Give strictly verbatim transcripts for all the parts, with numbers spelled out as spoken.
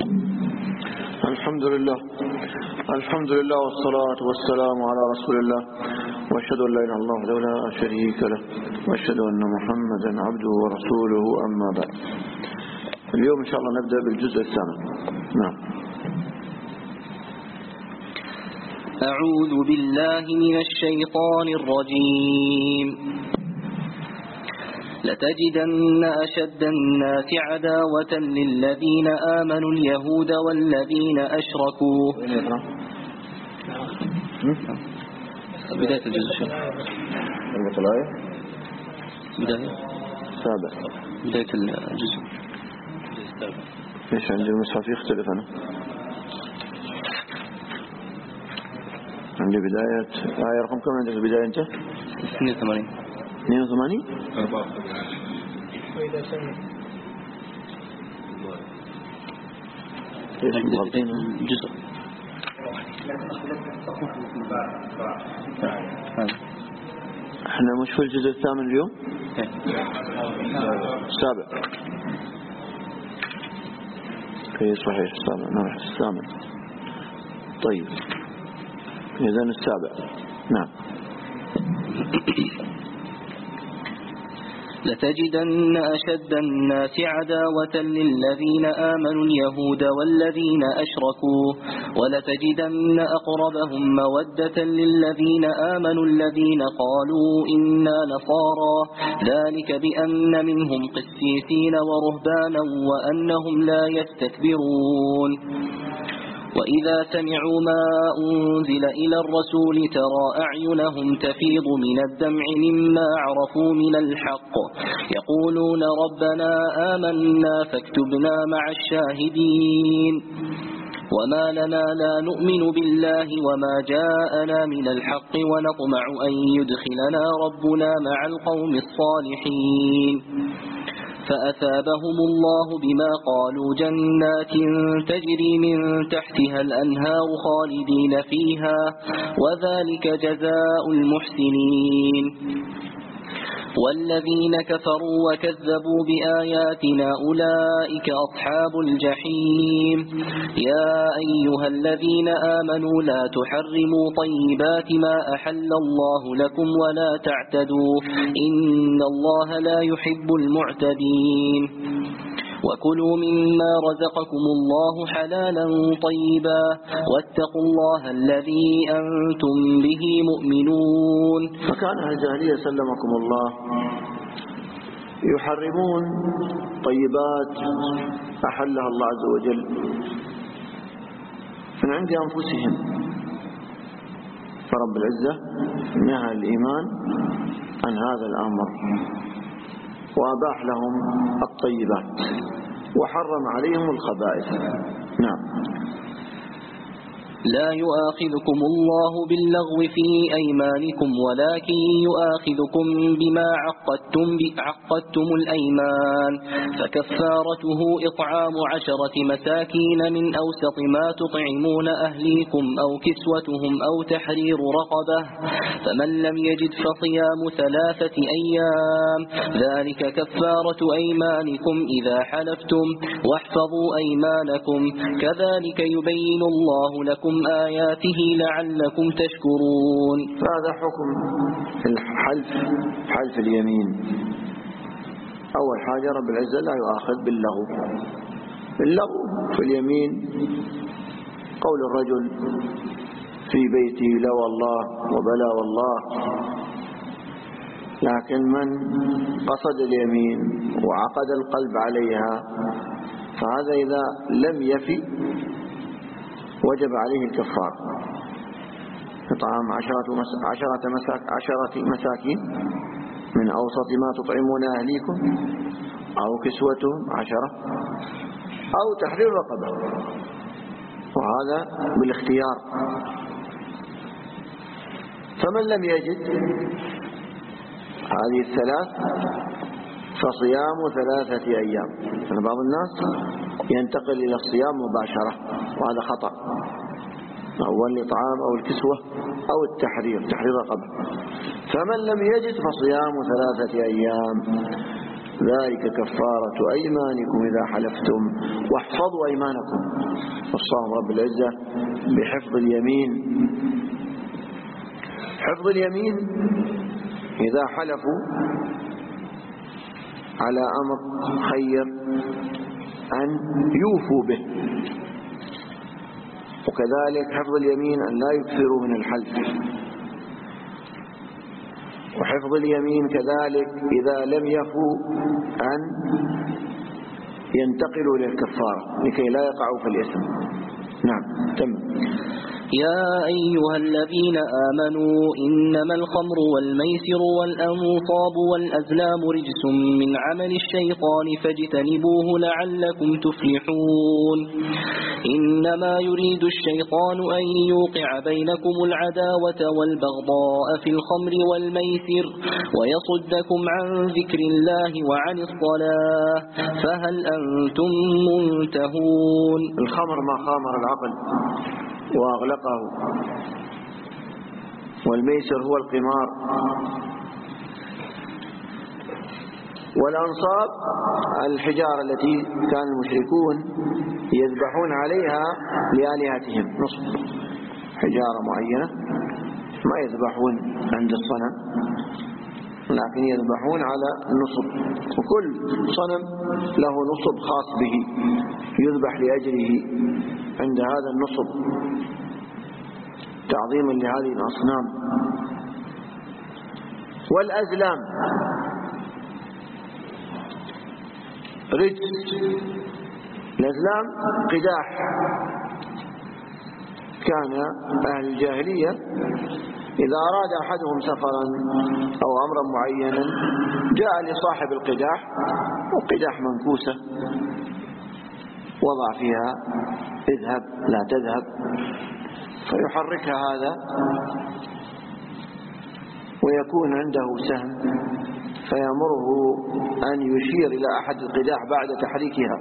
الحمد لله الحمد لله والصلاة والسلام على رسول الله، وأشهد أن لا إله إلا الله وحده لا شريك له، وأشهد أن محمدا عبده ورسوله، أما بعد. اليوم إن شاء الله نبدأ بالجزء الثامن. نعم. أعوذ بالله من الشيطان الرجيم. لتجدن أشد الناس عداوة للذين آمنوا اليهود والذين أشركوا. بداية الجزء البطلاية بداية سابع بداية الجزء. ليش عندي المصحف يختلف؟ أنا عندي بداية آية رقم كم عندك البداية أنت؟ اثنين وثمانين اثنين وثمانين أربعة وإذا سمع ليش مغلطين الجزء؟ احنا مش في الجزء الثامن اليوم؟ السابع. اي صحيح السابع، نروح الثامن. طيب إذن السابع. نعم. لتجدن أشد الناس عداوة للذين آمنوا اليهود والذين أشركوا ولتجدن أقربهم مودة للذين آمنوا الذين قالوا إنا نصارى ذلك بأن منهم قسيسين ورهبانا وأنهم لا يستكبرون. وإذا سمعوا ما أنزل إلى الرسول ترى أعينهم تفيض من الدمع مما عرفوا من الحق يقولون ربنا آمنا فاكتبنا مع الشاهدين. وما لنا لا نؤمن بالله وما جاءنا من الحق ونطمع أن يدخلنا ربنا مع القوم الصالحين. فأثابهم الله بما قالوا جنات تجري من تحتها الأنهار خالدين فيها وذلك جزاء المحسنين. والذين كفروا وكذبوا بآياتنا أولئك أصحاب الجحيم. يا أيها الذين آمنوا لا تحرموا طيبات ما أحل الله لكم ولا تعتدوا إن الله لا يحب المعتدين. وكلوا مما رزقكم الله حلالا طيبا واتقوا الله الذي أنتم به مؤمنون. فكان أهل الجاهلية سلمكم الله يحرمون طيبات أحلها الله عز وجل من عند أنفسهم، فرب العزة نهى الإيمان عن هذا الأمر وأباح لهم الطيبات وحرم عليهم الخبائث. نعم. لا يؤاخذكم الله باللغو في أيمانكم ولكن يؤاخذكم بما عقدتم عقدتم الأيمان فكفارته إطعام عشرة مساكين من أوسط ما تطعمون أهليكم أو كسوتهم أو تحرير رقبة فمن لم يجد فصيام ثلاثة أيام ذلك كفارة أيمانكم إذا حلفتم واحفظوا أيمانكم كذلك يبين الله لكم آياته لعلكم تشكرون. فهذا حكم الحلف، حلف اليمين. أول حاجة رب العزة لا يؤاخذ باللغو. اللغو في اليمين قول الرجل في بيتي لا والله وبلا والله، لكن من قصد اليمين وعقد القلب عليها فهذا إذا لم يفي وجب عليه الكفار إطعام عشرة عشرة مساك عشرة مساكين من أوسط ما تطعمون أهليكم أو كسوتهم عشرة أو تحرير رقبة، وهذا بالاختيار. فمن لم يجد هذه الثلاث فصيام ثلاثة أيام. بعض الناس ينتقل إلى الصيام مباشرة وهذا خطأ. أول الإطعام أو الكسوة أو التحرير، تحرير رقبة. فمن لم يجد فصيام ثلاثة أيام ذلك كفارة أيمانكم إذا حلفتم واحفظوا أيمانكم. وصاهم رب العزة بحفظ اليمين. حفظ اليمين إذا حلفوا على أمر خير أن يوفوا به، وكذلك حفظ اليمين أن لا يكثروا من الحلف، وحفظ اليمين كذلك إذا لم يفوا أن ينتقلوا للكفارة لكي لا يقعوا في الإثم. نعم تم. يا أيها الذين آمنوا إنما الخمر والميسر والأنصاب والأزلام رجس من عمل الشيطان فاجتنبوه لعلكم تفلحون. إنما يريد الشيطان أن يوقع بينكم العداوة والبغضاء في الخمر والميسر ويصدكم عن ذكر الله وعن الصلاة فهل أنتم منتهون. الخمر ما خامر العقل وأغلقه، والميسر هو القمار، والأنصاب الحجارة التي كان المشركون يذبحون عليها لآلهتهم، نصب حجارة معينة ما يذبحون عند الصنم لكن يذبحون على النصب، وكل صنم له نصب خاص به يذبح لأجله عند هذا النصب تعظيما لهذه الأصنام. والأزلام رجس. الأزلام قداح، كان أهل الجاهلية إذا أراد أحدهم سفرا أو أمرا معينا جاء لصاحب القداح، وقداح منكوسة وضع فيها اذهب لا تذهب، فيحركها هذا ويكون عنده سهم فيأمره أن يشير إلى أحد القداح بعد تحريكها،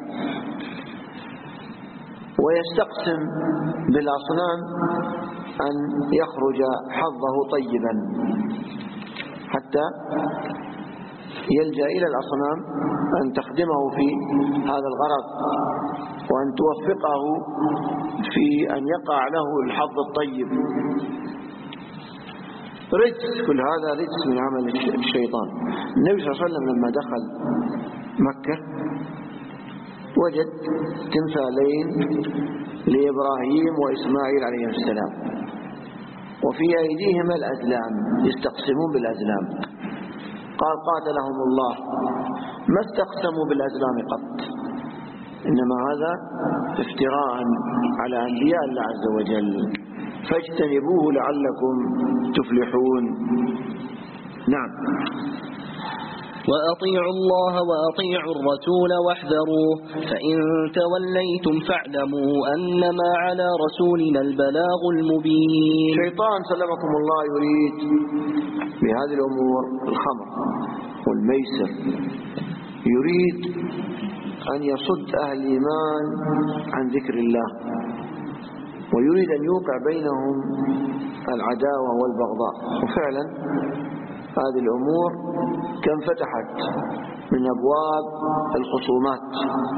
ويستقسم بالأصنام أن يخرج حظه طيبا حتى يلجأ إلى الأصنام أن تخدمه في هذا الغرض وأن توفقه في أن يقع له الحظ الطيب. رجس، كل هذا رجس من عمل الشيطان. النبي صلى الله عليه وسلم لما دخل مكة وجد تمثالين لإبراهيم وإسماعيل عليهم السلام، وفي أيديهما الأزلام يستقسمون بالأزلام. قال قاتلهم الله ما استقسموا بالأزلام قط، إنما هذا افتراء على أنبياء الله عز وجل، فاجتنبوه لعلكم تفلحون. نعم. وأطيعوا الله وأطيعوا الرسول واحذروه فإن توليتم فاعلموا أنما على رسولنا البلاغ المبين. الشيطان سلمكم الله يريد بهذه الأمور الخمر والميسر، يريد أن يصد أهل الإيمان عن ذكر الله، ويريد أن يوقع بينهم العداوة والبغضاء. وفعلا هذه الأمور كم فتحت من أبواب الخصومات.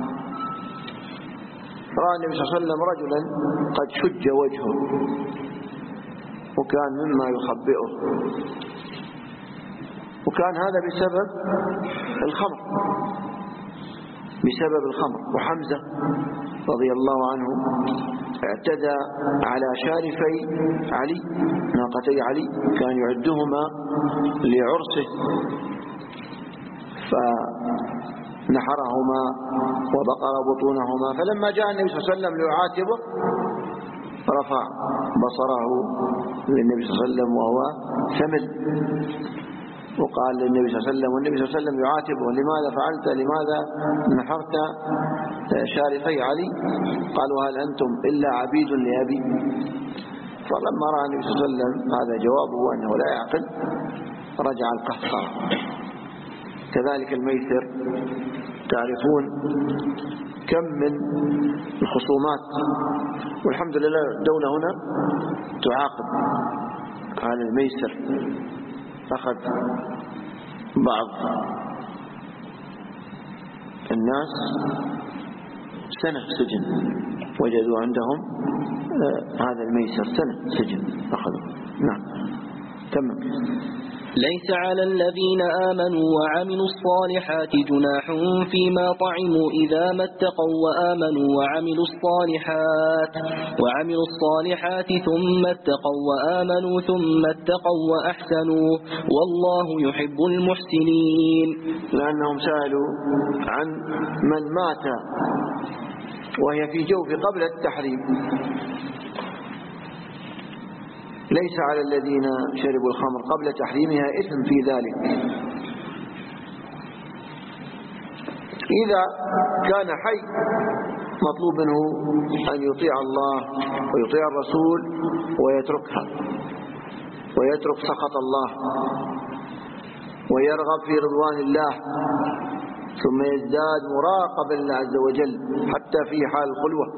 رأى النبي صلى الله عليه وسلم رجلا قد شج وجهه وكان مما يخبئه، وكان هذا بسبب الخمر بسبب الخمر وحمزة رضي الله عنه اعتدى على شارفي علي، ناقتي علي، كان يعدهما لعرسه فنحرهما وبقر بطونهما، فلما جاء النبي صلى الله عليه وسلم ليعاتبه رفع بصره للنبي صلى الله عليه وسلم وهو ثمل، وقال للنبي صلى الله عليه وسلم والنبي صلى الله عليه وسلم يعاتبه لماذا فعلت، لماذا نحرت شارفي علي؟ قالوا هل أنتم إلا عبيد لأبي؟ فلما رأى النبي صلى الله عليه وسلم هذا جوابه أنه لا يعقل رجع القهقرة. كذلك الميسر، تعرفون كم من الخصومات، والحمد لله الدولة هنا تعاقب على الميسر. أخذ بعض الناس سنة سجن، وجدوا عندهم هذا الميسر سنة سجن أخذوا. نعم تمام. ليس على الذين آمنوا وعملوا الصالحات جناح فيما طعموا إذا ما اتقوا وآمنوا وعملوا الصالحات وعملوا الصالحات ثم اتقوا وآمنوا ثم اتقوا وأحسنوا والله يحب المحسنين. لأنهم سألوا عن من مات وهي في جوف قبل التحريم. ليس على الذين شربوا الخمر قبل تحريمها إثم في ذلك إذا كان حي، مطلوب منه أن يطيع الله ويطيع الرسول ويتركها ويترك سخط الله ويرغب في رضوان الله، ثم يزداد مراقبا لله عز وجل حتى في حال الخلوة،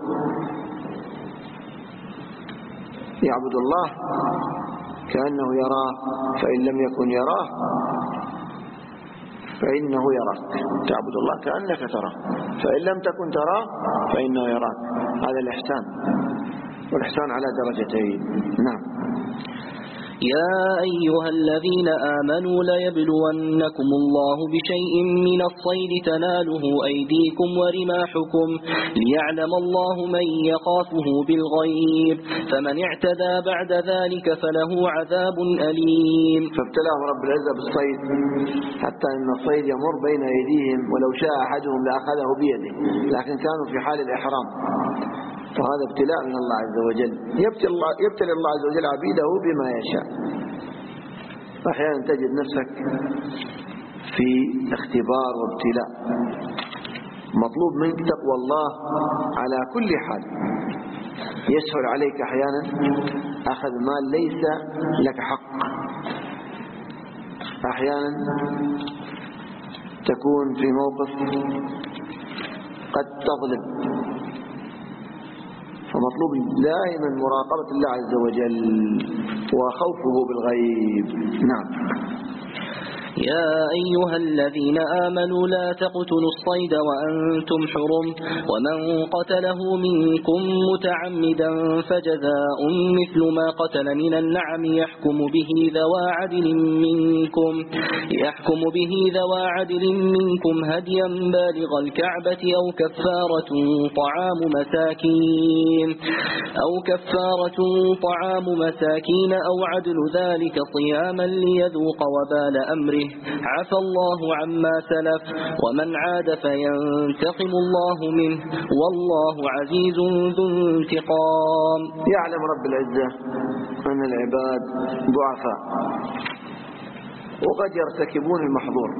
يعبد الله كأنه يراه، فإن لم يكن يراه فإنه يراك. تعبد الله كأنك تراه، فإن لم تكن تراه فإنه يراك. هذا الإحسان، والإحسان على درجتين. نعم. يا أيها الذين آمنوا ليبلونكم الله بشيء من الصيد تناله أيديكم ورماحكم ليعلم الله من يخافه بالغيب، فمن اعتدى بعد ذلك فله عذاب أليم. فابتلاهم رب العزة بالصيد حتى أن الصيد يمر بين أيديهم، ولو شاء أحدهم لأخذه بيده، لكن كانوا في حال الإحرام، وهذا ابتلاء من الله عز وجل. يبتلي الله, يبتلي الله عز وجل عبيده بما يشاء. أحيانا تجد نفسك في اختبار وابتلاء، مطلوب منك تقوى الله على كل حال. يسهل عليك أحيانا أخذ مال ليس لك حق، أحيانا تكون في موقف قد تظلم، فمطلوب دائما مراقبة الله عز وجل وخوفه بالغيب. نعم. يا أيها الذين آمنوا لا تقتلوا الصيد وأنتم حرم، ومن قتله منكم متعمدا فجزاء مثل ما قتل من النعم يحكم به ذوى عدل منكم يحكم به ذوى عدل منكم هديا بالغ الكعبة أو كفارة طعام مساكين أو كفارة طعام مساكين أو عدل ذلك صياما ليذوق وبال أمره، عفى الله عما سلف ومن عاد فينتقم الله منه والله عزيز ذو انتقام. يعلم رب العزة أن العباد ضعفاء وقد يرتكبون المحظور،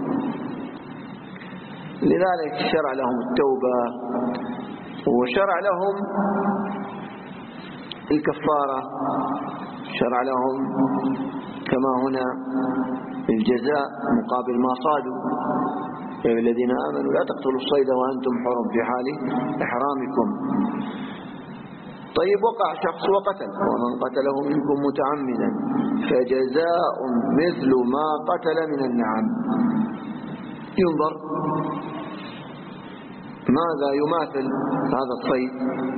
لذلك شرع لهم التوبة وشرع لهم الكفارة، شرع لهم كما هنا الجزاء مقابل ما صادوا. يا أيها الذين آمنوا لا تقتلوا الصيد وأنتم حرم في حال إحرامكم. طيب وقع شخص وقتل، ومن قتله منكم متعمدا فجزاء مثل ما قتل من النعم. ينظر ماذا يماثل هذا الصيد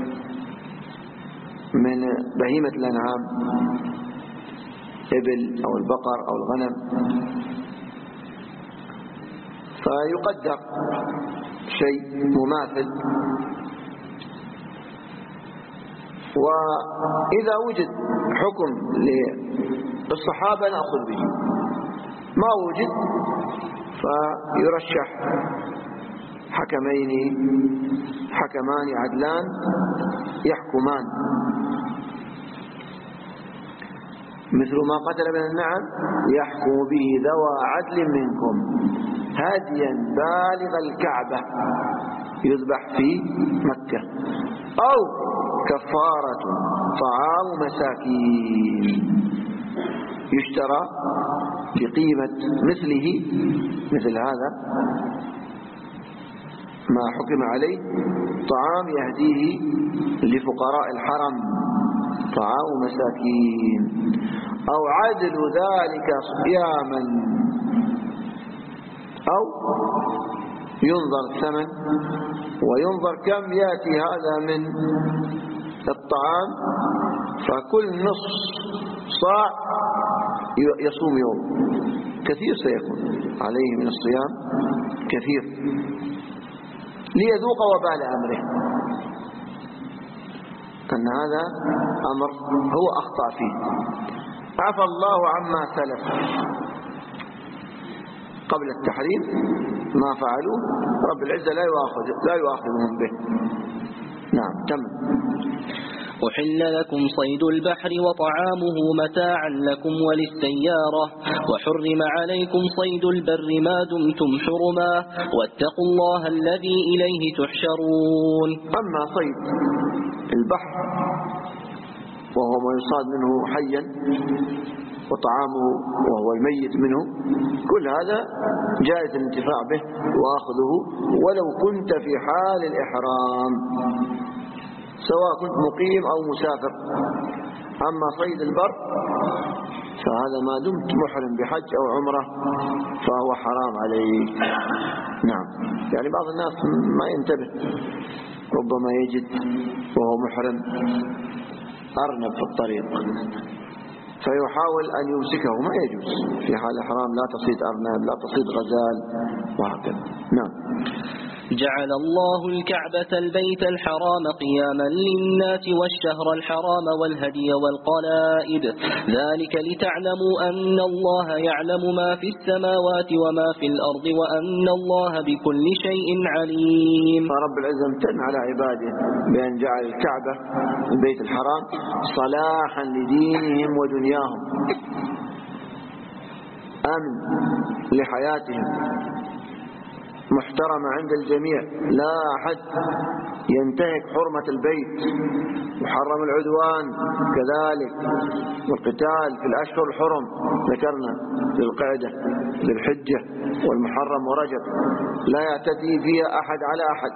من بهيمة الأنعام، إبل أو البقر أو الغنم، فيقدر شيء مماثل. وإذا وجد حكم للصحابة نأخذ به، ما وجد فيرشح حكمين حكمان عدلان يحكمان مثل ما قتل من النعم يحكم به ذوى عدل منكم هاديا بالغ الكعبة يذبح في مكة، أو كفارة طعام مساكين يشترى بقيمة مثله مثل هذا ما حكم عليه، طعام يهديه لفقراء الحرم طعام مساكين، أو عدل ذلك صياما، أو ينظر الثمن وينظر كم يأتي هذا من الطعام، فكل نصف صاع يصوم يوم، كثير سيكون عليه من الصيام كثير، ليذوق وبال أمره، أن هذا أمر هو أخطأ فيه. عفى الله عما سلف قبل التحريم، ما فعلوه رب العزة لا يؤاخذ لا يؤاخذهم به. نعم تم. أحل لكم صيد البحر وطعامه متاعا لكم وللسيارة، وحرم عليكم صيد البر ما دمتم حرما، واتقوا الله الذي إليه تحشرون. أما صيد البحر وهو ما يصاد منه حيا وطعامه وهو الميت منه، كل هذا جائز الانتفاع به وأخذه ولو كنت في حال الإحرام، سواء كنت مقيم أو مسافر. أما صيد البر فهذا ما دمت محرم بحج أو عمرة فهو حرام عليك. نعم، يعني بعض الناس ما ينتبه، ربما يجد وهو محرم أرنب في الطريق فيحاول أن يمسكه، ما يجوز في حال الحرام، لا تصيد أرنب لا تصيد غزال وهكذا. نعم. جعل الله الكعبة البيت الحرام قياما للناس والشهر الحرام والهدي والقلائد، ذلك لتعلموا أن الله يعلم ما في السماوات وما في الأرض وأن الله بكل شيء عليم. فرب العزة امتن على عباده بأن جعل الكعبة البيت الحرام صلاحا لدينهم ودنياهم، أمن لحياتهم، محترمة عند الجميع، لا أحد ينتهك حرمة البيت، محرم العدوان كذلك، والقتال في الأشهر الحرم ذكرنا ذي القعدة ذي الحجة والمحرم ورجب، لا يعتدي فيها أحد على أحد.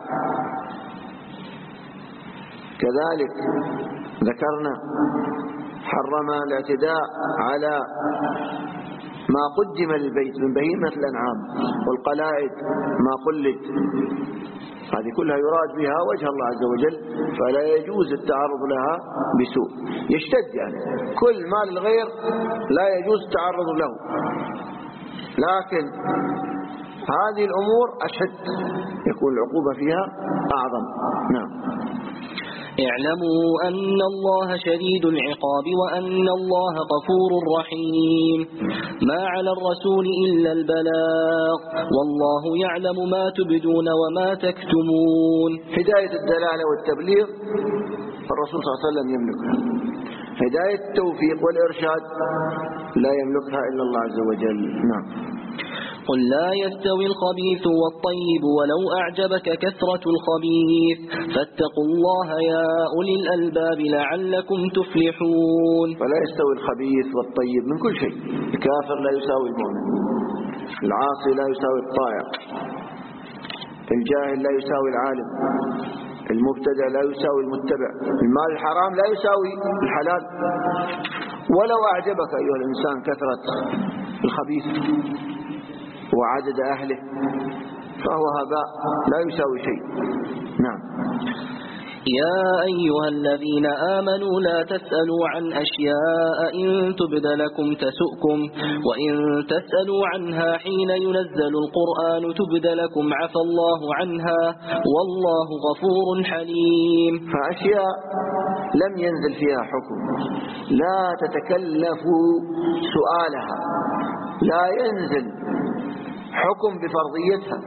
كذلك ذكرنا حرم الاعتداء على ما قدم للبيت من بهيمة الأنعام والقلائد ما قلد، هذه كلها يراد بها وجه الله عز وجل، فلا يجوز التعرض لها بسوء، يشتد يعني كل مال الغير لا يجوز التعرض له، لكن هذه الأمور أشد يكون العقوبة فيها أعظم. نعم. اعلموا أن الله شديد العقاب وأن الله غفور رحيم. ما على الرسول إلا البلاغ، والله يعلم ما تبدون وما تكتمون. هداية الدلالة والتبليغ الرسول صلى الله عليه وسلم يملكها، هداية التوفيق والإرشاد لا يملكها إلا الله عز وجل. نعم. قل لا يستوي الخبيث والطيب ولو أعجبك كثرة الخبيث، فاتقوا الله يا أولي الألباب لعلكم تفلحون. فلا يستوي الخبيث والطيب من كل شيء، الكافر لا يساوي المؤمن، العاصي لا يساوي الطائع، الجاهل لا يساوي العالم، المبتدع لا يساوي المتبع، المال الحرام لا يساوي الحلال. ولو أعجبك أيها الإنسان كثرة الخبيث وعدد أهله فهو هباء لا يساوي شيء. نعم. يا أيها الذين آمنوا لا تسألوا عن أشياء إن تبد لكم تسؤكم، وإن تسألوا عنها حين ينزل القرآن تبد لكم عفى الله عنها والله غفور حليم. فأشياء لم ينزل فيها حكم لا تتكلفوا سؤالها، لا ينزل حكم بفرضيتها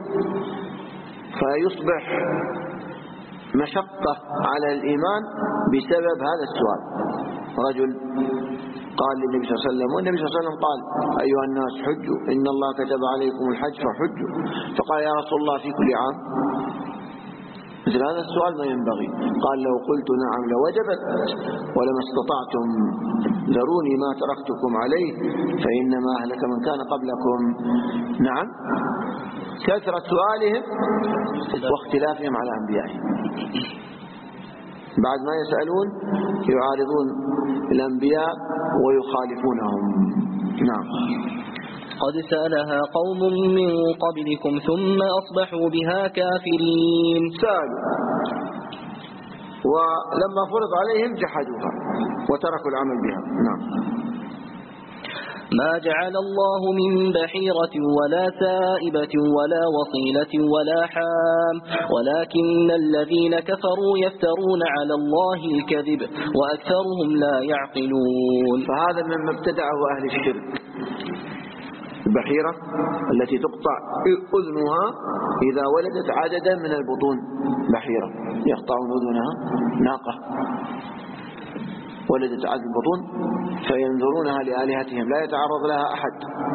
فيصبح مشقة على الإيمان بسبب هذا السؤال. رجل قال للنبي صلى الله عليه وسلم، والنبي صلى الله عليه وسلم قال أيها الناس حجوا إن الله كتب عليكم الحج فحجوا، فقال يا رسول الله في كل عام؟ مثل هذا السؤال ما ينبغي. قال لو قلت نعم لوجبت ولما استطعتم ذروني ما تركتكم عليه فإنما أهلك من كان قبلكم. نعم، كثرة سؤالهم واختلافهم على أنبيائهم، بعد ما يسألون يعارضون الأنبياء ويخالفونهم. نعم. قد سألها قوم من قبلكم ثم أصبحوا بها كافرين. سألوا ولما فرض عليهم جحدوها وتركوا العمل بها. نعم. ما جعل الله من بحيرة ولا سائبة ولا وصيلة ولا حام ولكن الذين كفروا يفترون على الله الكذب وأكثرهم لا يعقلون. فهذا مما ابتدعه أهل الشرك. البحيرة التي تقطع أذنها إذا ولدت عددا من البطون، بحيرة يقطعون أذنها ناقة ولدت عدد البطون فينذرونها لآلهتهم لا يتعرض لها أحد.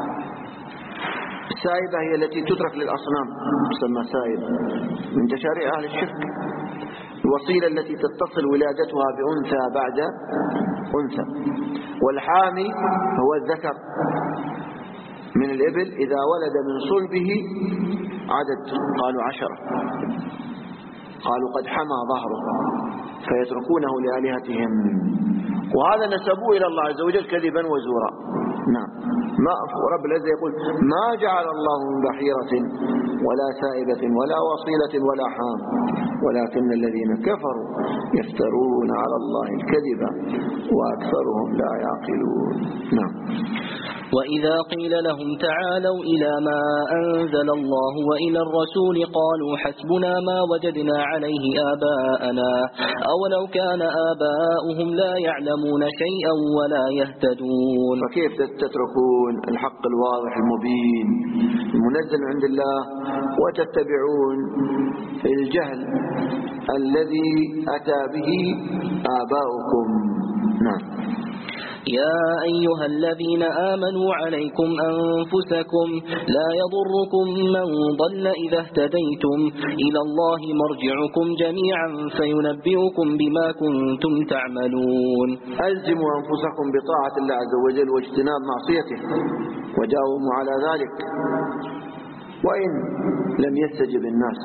السائبة هي التي تترك للأصنام تسمى سائبة من تشاريع أهل الشرك. الوصيلة التي تتصل ولادتها بأنثى بعد أنثى. والحامي هو الذكر من الإبل إذا ولد من صلبه عدد، قالوا عشرة، قالوا قد حمى ظهره فيتركونه لآلهتهم، وهذا نسبوه إلى الله عز وجل كذبا وزورا. نعم. ما رب العزة يقول ما جعل الله من بحيرة ولا سائبة ولا وصيلة ولا حام ولكن الذين كفروا يفترون على الله الكذب وأكثرهم لا يعقلون. نعم. وإذا قيل لهم تعالوا إلى ما أنزل الله وإلى الرسول قالوا حسبنا ما وجدنا عليه آباءنا أولو كان آباؤهم لا يعلمون شيئا ولا يهتدون. فكيف تتركون الحق الواضح المبين المنزل عند الله وتتبعون الجهل الذي أتى به آباؤكم؟ نعم. يا أيها الذين آمنوا عليكم أنفسكم لا يضركم من ضل إذا اهتديتم إلى الله مرجعكم جميعا فينبئكم بما كنتم تعملون. ألزموا أنفسكم بطاعة الله عز وجل واجتناب معصيته وجاوبوا على ذلك، وإن لم يستجب الناس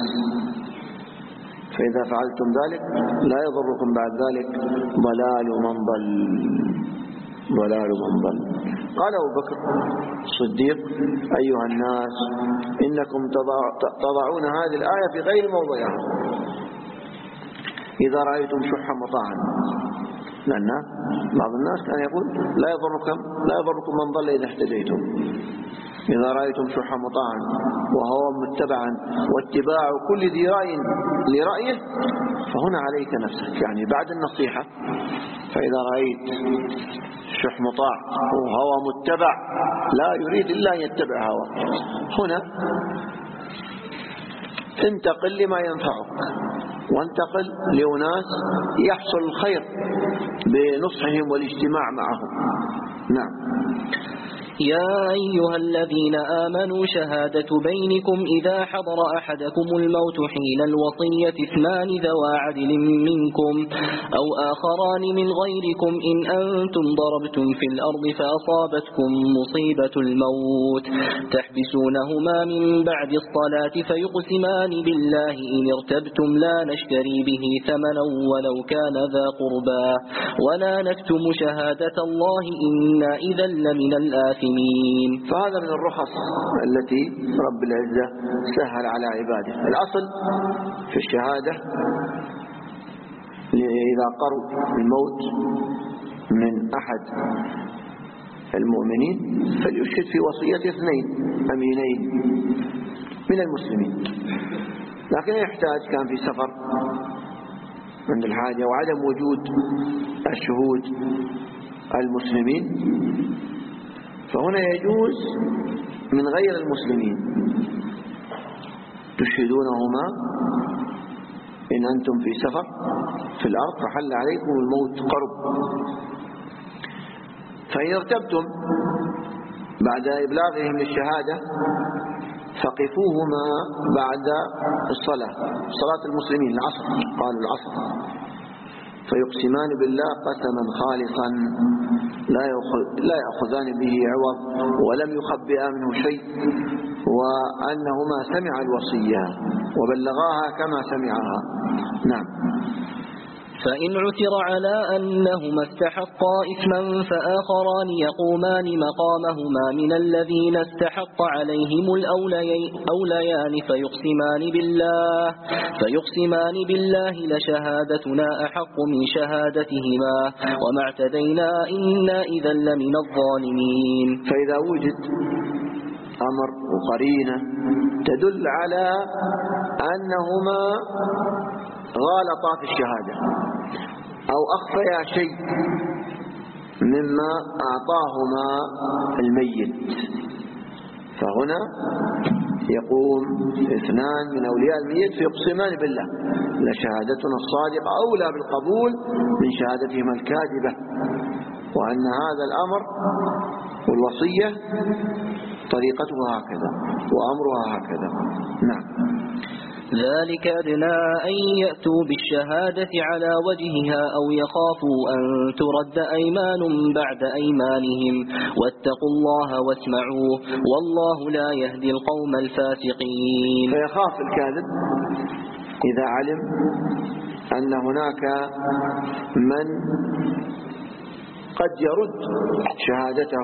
فإذا فعلتم ذلك لا يضركم بعد ذلك ضلال من ضل ضلال من ضل. قال أبو بكر الصديق أيها الناس إنكم تضعون هذه الآية في غير موضعها إذا رأيتم شحا مطاعا، لأن بعض الناس كان يقول لا يضركم لا يضركم من ضل إذا اهتديتم. إذا رأيتم شحا مطاعا وهو متبعا واتباع كل ذي رأي لرأيه فهنا عليك نفسك، يعني بعد النصيحة فإذا رأيت شح مطاع وهو متبع لا يريد إلا أن يتبع هواه هنا انتقل لما ينفعك وانتقل لأناس يحصل الخير بنصحهم والاجتماع معهم. نعم. يا أيها الذين آمنوا شهادة بينكم إذا حضر أحدكم الموت حين الوصية اثنان ذوى عدل منكم أو آخران من غيركم إن أنتم ضربتم في الأرض فأصابتكم مصيبة الموت تحبسونهما من بعد الصلاة فيقسمان بالله إن ارتبتم لا نشتري به ثمنا ولو كان ذا قربى ولا نكتم شهادة الله إنا إذا لمن الآثمين. فهذا من الرخص التي رب العزة سهل على عباده. الأصل في الشهادة إذا قرب الموت من أحد المؤمنين فليشهد في وصية اثنين أمينين من المسلمين، لكن يحتاج كان في سفر عند الحاجة وعدم وجود الشهود المسلمين فهنا يجوز من غير المسلمين تشهدونهما إن أنتم في سفر في الأرض فحل عليكم الموت قرب، فإن ارتبتم بعد إبلاغهم للشهادة فقفوهما بعد الصلاة صلاة المسلمين العصر، قالوا العصر، فيقسمان بالله قسما خالصا لا لا يأخذان به عوض ولم يخبئا منه شيء وأنهما سمع الوصية وبلغاها كما سمعها. نعم. فإن عثر على أنهما استحقا إثما فآخران يقومان مقامهما من الذين استحق عليهم الأوليان فيقسمان بالله فيقسمان بالله لشهادتنا أحق من شهادتهما وما اعتدينا إنا إذا لمن الظالمين. فإذا وجد أمر وقرينة تدل على أنهما غالطا في الشهادة أو أخفيا شيء مما أعطاهما الميت، فهنا يقوم اثنان من أولياء الميت فيقسمان بالله لشهادتنا الصادقة أولى بالقبول من شهادتهما الكاذبة، وأن هذا الأمر والوصية طريقتها هكذا وأمرها هكذا. نعم. ذلك أدنى أن يأتوا بالشهادة على وجهها أو يخافوا أن ترد أيمان بعد أيمانهم واتقوا الله واسمعوا والله لا يهدي القوم الفاسقين. فيخاف الكاذب إذا علم أن هناك من قد يرد شهادته،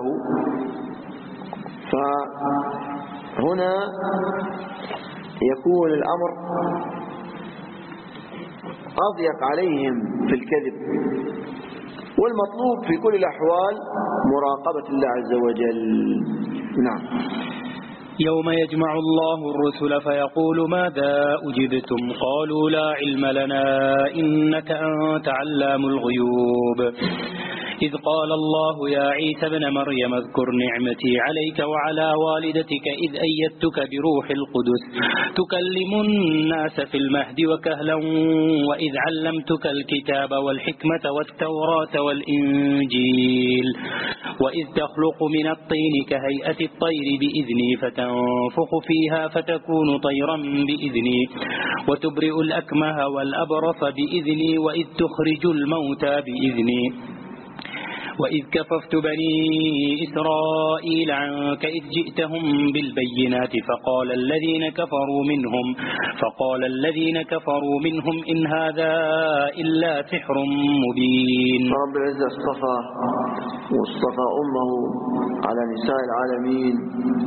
فهنا يكون الأمر أضيق عليهم في الكذب، والمطلوب في كل الأحوال مراقبة الله عز وجل. نعم. يوم يجمع الله الرسل فيقول ماذا أجبتم قالوا لا علم لنا إنك أنت علام الغيوب. إذ قال الله يا عيسى ابن مريم اذكر نعمتي عليك وعلى والدتك إذ أيدتك بروح القدس تكلم الناس في المهد وكهلا وإذ علمتك الكتاب والحكمة والتوراة والإنجيل وإذ تخلق من الطين كهيئة الطير بإذني فتنفخ فيها فتكون طيرا بإذني وتبرئ الأكمه والأبرص بإذني وإذ تخرج الموتى بإذني وإذ كففت بني إسرائيل عنك إذ جئتهم بالبينات فقال الذين كفروا منهم فقال الذين كفروا منهم إن هذا إلا سحر مبين. رب العزة اصطفى واصطفى أمه على نساء العالمين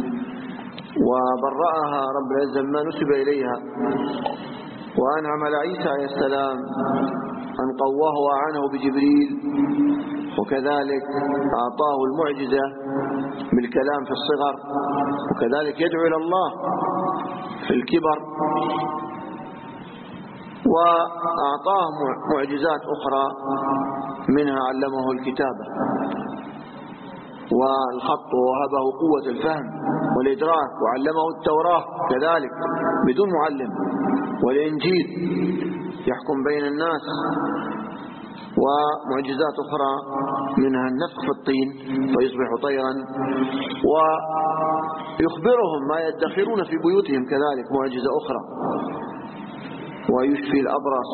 وبرأها رب العزة ما نسب إليها، وأنعم على عيسى عليه السلام أن قواه وأعانه بجبريل، وكذلك أعطاه المعجزة بالكلام في الصغر، وكذلك يدعو إلى الله في الكبر، وأعطاه معجزات أخرى منها علمه الكتابة والخط ووهبه قوة الفهم والإدراك وعلمه التوراة كذلك بدون معلم، والإنجيل يحكم بين الناس، ومعجزات أخرى منها النفخ في الطين فيصبح طيرا، ويخبرهم ما يدخرون في بيوتهم كذلك معجزة أخرى، ويشفي الأبرص،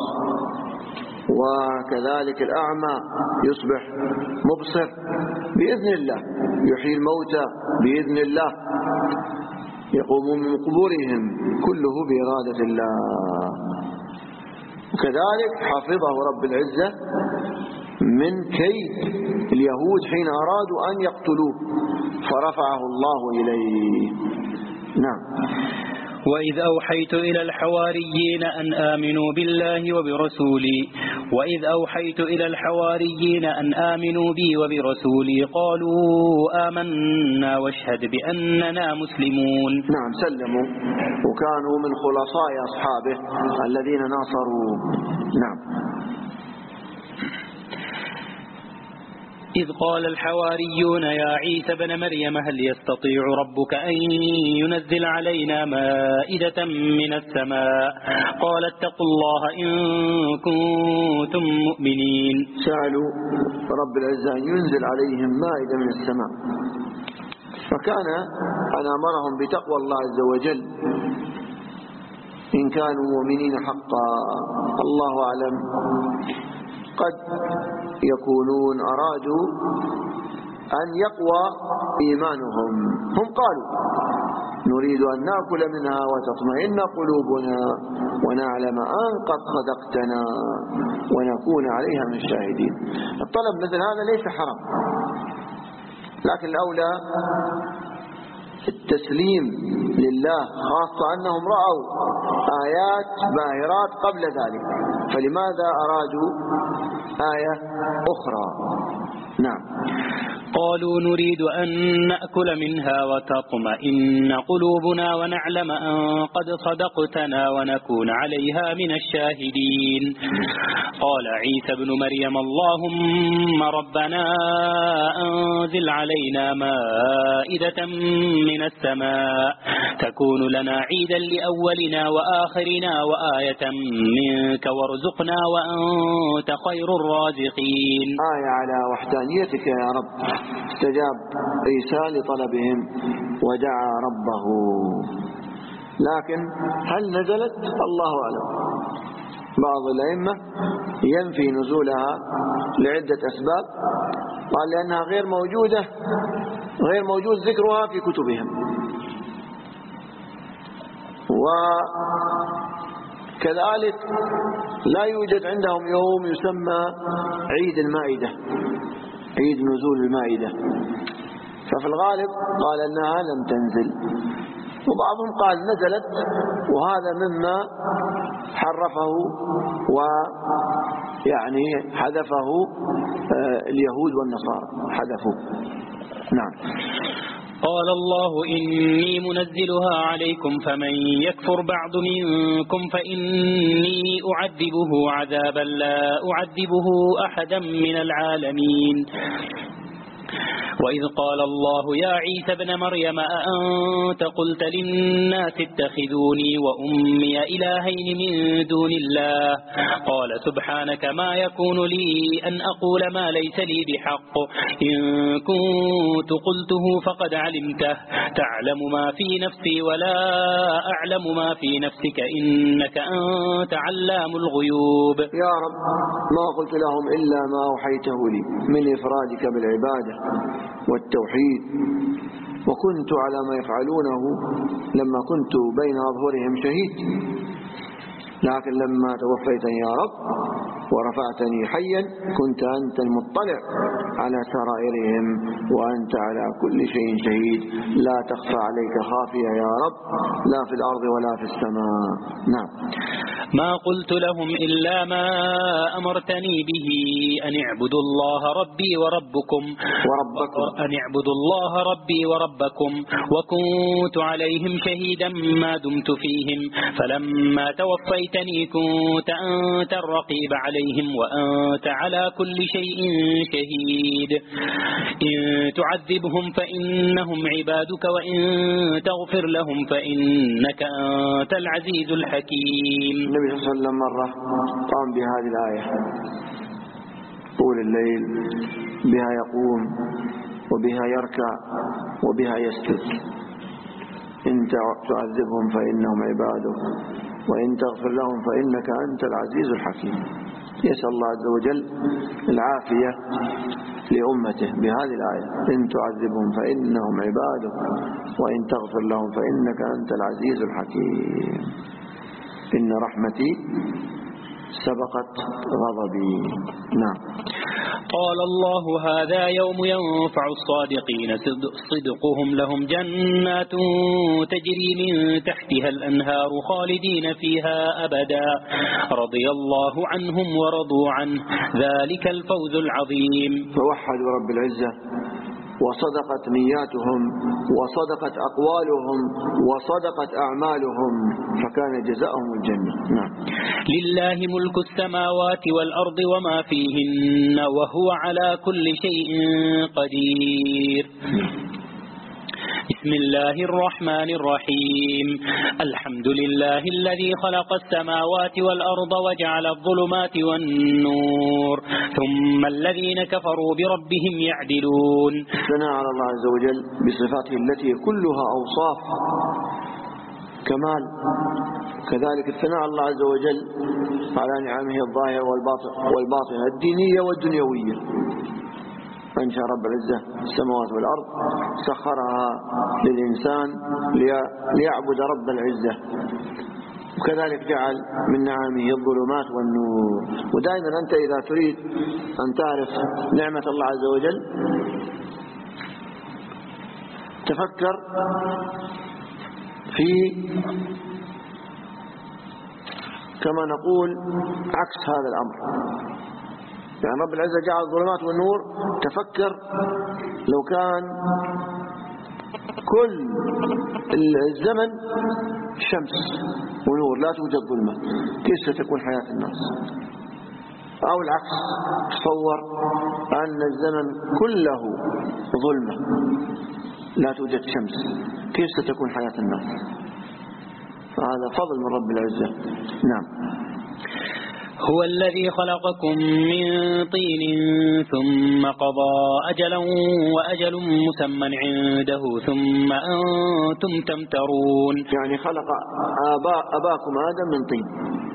وكذلك الأعمى يصبح مبصر بإذن الله، يحيي الموتى بإذن الله، يقومون من قبورهم كله بإرادة الله. وكذلك حفظه رب العزة من كيد اليهود حين أرادوا أن يقتلوه فرفعه الله إليه. نعم. وإذ أوحيت إلى الحواريين أن آمنوا بالله وبرسولي وإذ أوحيت إلى الحواريين أن آمنوا بي وبرسولي قالوا آمنا واشهد بأننا مسلمون. نعم، سلموا وكانوا من خلصاء أصحابه الذين ناصروا. نعم. إذ قال الحواريون يا عيسى بن مريم هل يستطيع ربك أن ينزل علينا مائدة من السماء قال اتقوا الله إن كنتم مؤمنين. سألوا رب العزة أن ينزل عليهم مائدة من السماء، فكان أن أمرهم بتقوى الله عز وجل إن كانوا مؤمنين حقا. الله أعلم، قد يكونون أرادوا أن يقوى إيمانهم. هم قالوا نريد أن نأكل منها وتطمئن قلوبنا ونعلم أن قد صدقتنا ونكون عليها من الشاهدين. الطلب مثل هذا ليس حرام، لكن الأولى التسليم لله، خاصة أنهم رأوا آيات باهرات قبل ذلك، فلماذا أرادوا آية أخرى؟ نعم. قالوا نريد أن نأكل منها وتطمئن قلوبنا ونعلم أن قد صدقتنا ونكون عليها من الشاهدين. قال عيسى بن مريم اللهم ربنا أنزل علينا مائدة من السماء تكون لنا عيدا لأولنا وآخرنا وآية منك وارزقنا وأنت خير الرازقين. آية على وحدانيتك يا رب. استجاب عيسى لطلبهم ودعا ربه، لكن هل نزلت؟ الله أعلم. بعض الأئمة ينفي نزولها لعدة أسباب، قال لأنها غير موجودة، غير موجود ذكرها في كتبهم، وكذلك لا يوجد عندهم يوم يسمى عيد المائدة، عيد نزول المائدة، ففي الغالب قال أنها لم تنزل، وبعضهم قال نزلت، وهذا مما حرفه ويعني حذفه اليهود والنصارى، حذفوه. نعم. قال الله إني منزلها عليكم فمن يكفر بعد منكم فإني أعذبه عذابا لا أعذبه أحدا من العالمين. وإذ قال الله يا عيسى ابن مريم أأنت قلت للناس اتخذوني وأمي إلهين من دون الله قال سبحانك ما يكون لي أن أقول ما ليس لي بحق إن كنت قلته فقد علمته تعلم ما في نفسي ولا أعلم ما في نفسك إنك أنت علام الغيوب. يا رب ما قلت لهم إلا ما أوحيته لي من إفرادك بالعبادة والتوحيد، وكنت على ما يفعلونه لما كنت بين أظهرهم شهيد، لكن لما توفيتني يا رب ورفعتني حيا كنت أنت المطلع على سرائرهم وأنت على كل شيء شهيد، لا تخفى عليك خافية يا رب لا في الأرض ولا في السماء. نعم. ما قلت لهم إلا ما أمرتني به أن اعبدوا الله ربي وربكم وربكم أن اعبدوا الله ربي وربكم وكنت عليهم شهيدا ما دمت فيهم فلما توفيتني كنت أنت الرقيب عليهم وأنت على كل شيء شهيد. إن تعذبهم فإنهم عبادك وإن تغفر لهم فإنك أنت العزيز الحكيم. النبي صلى الله عليه وسلم مرة قام بهذه الآية طول الليل، بها يقوم وبها يركع وبها يسجد. إن تعذبهم فإنهم عبادك وإن تغفر لهم فإنك أنت العزيز الحكيم. يسأل الله عز وجل العافية لأمته بهذه الآية، إن تعذبهم فإنهم عبادك وإن تغفر لهم فإنك أنت العزيز الحكيم. إن رحمتي سبقت غضبي. نعم. قال الله هذا يوم ينفع الصادقين صدقهم لهم جنات تجري من تحتها الأنهار خالدين فيها أبدا رضي الله عنهم ورضوا عنه ذلك الفوز العظيم. فوحدوا رب العزة وصدقت نياتهم وصدقت أقوالهم وصدقت أعمالهم فكان جزاؤهم الجنة. نعم. لله ملك السماوات والأرض وما فيهن وهو على كل شيء قدير. بسم الله الرحمن الرحيم. الحمد لله الذي خلق السماوات والأرض وجعل الظلمات والنور ثم الذين كفروا بربهم يعدلون. ثناء على الله عز وجل بصفاته التي كلها أوصاف كمال، كذلك الثناء على الله عز وجل على نعمه الظاهرة والباطنة الدينية والدنيوية. أنشأ رب العزة السماوات والأرض سخرها للإنسان ليعبد رب العزة، وكذلك جعل من نعمه الظلمات والنور. ودائما أنت إذا تريد أن تعرف نعمة الله عز وجل تفكر في كما نقول عكس هذا الأمر. يعني رب العزة جعل الظلمات والنور، تفكر لو كان كل الزمن شمس ونور لا توجد ظلمة، كيف ستكون حياة الناس؟ أو العكس، تصور أن الزمن كله ظلمة لا توجد شمس، كيف ستكون حياة الناس؟ فهذا فضل من رب العزة. نعم. هو الذي خلقكم من طين ثم قضى أجلا وأجل مسمى عنده ثم أنتم تمترون. يعني خلق آباء أباكم آدم من طين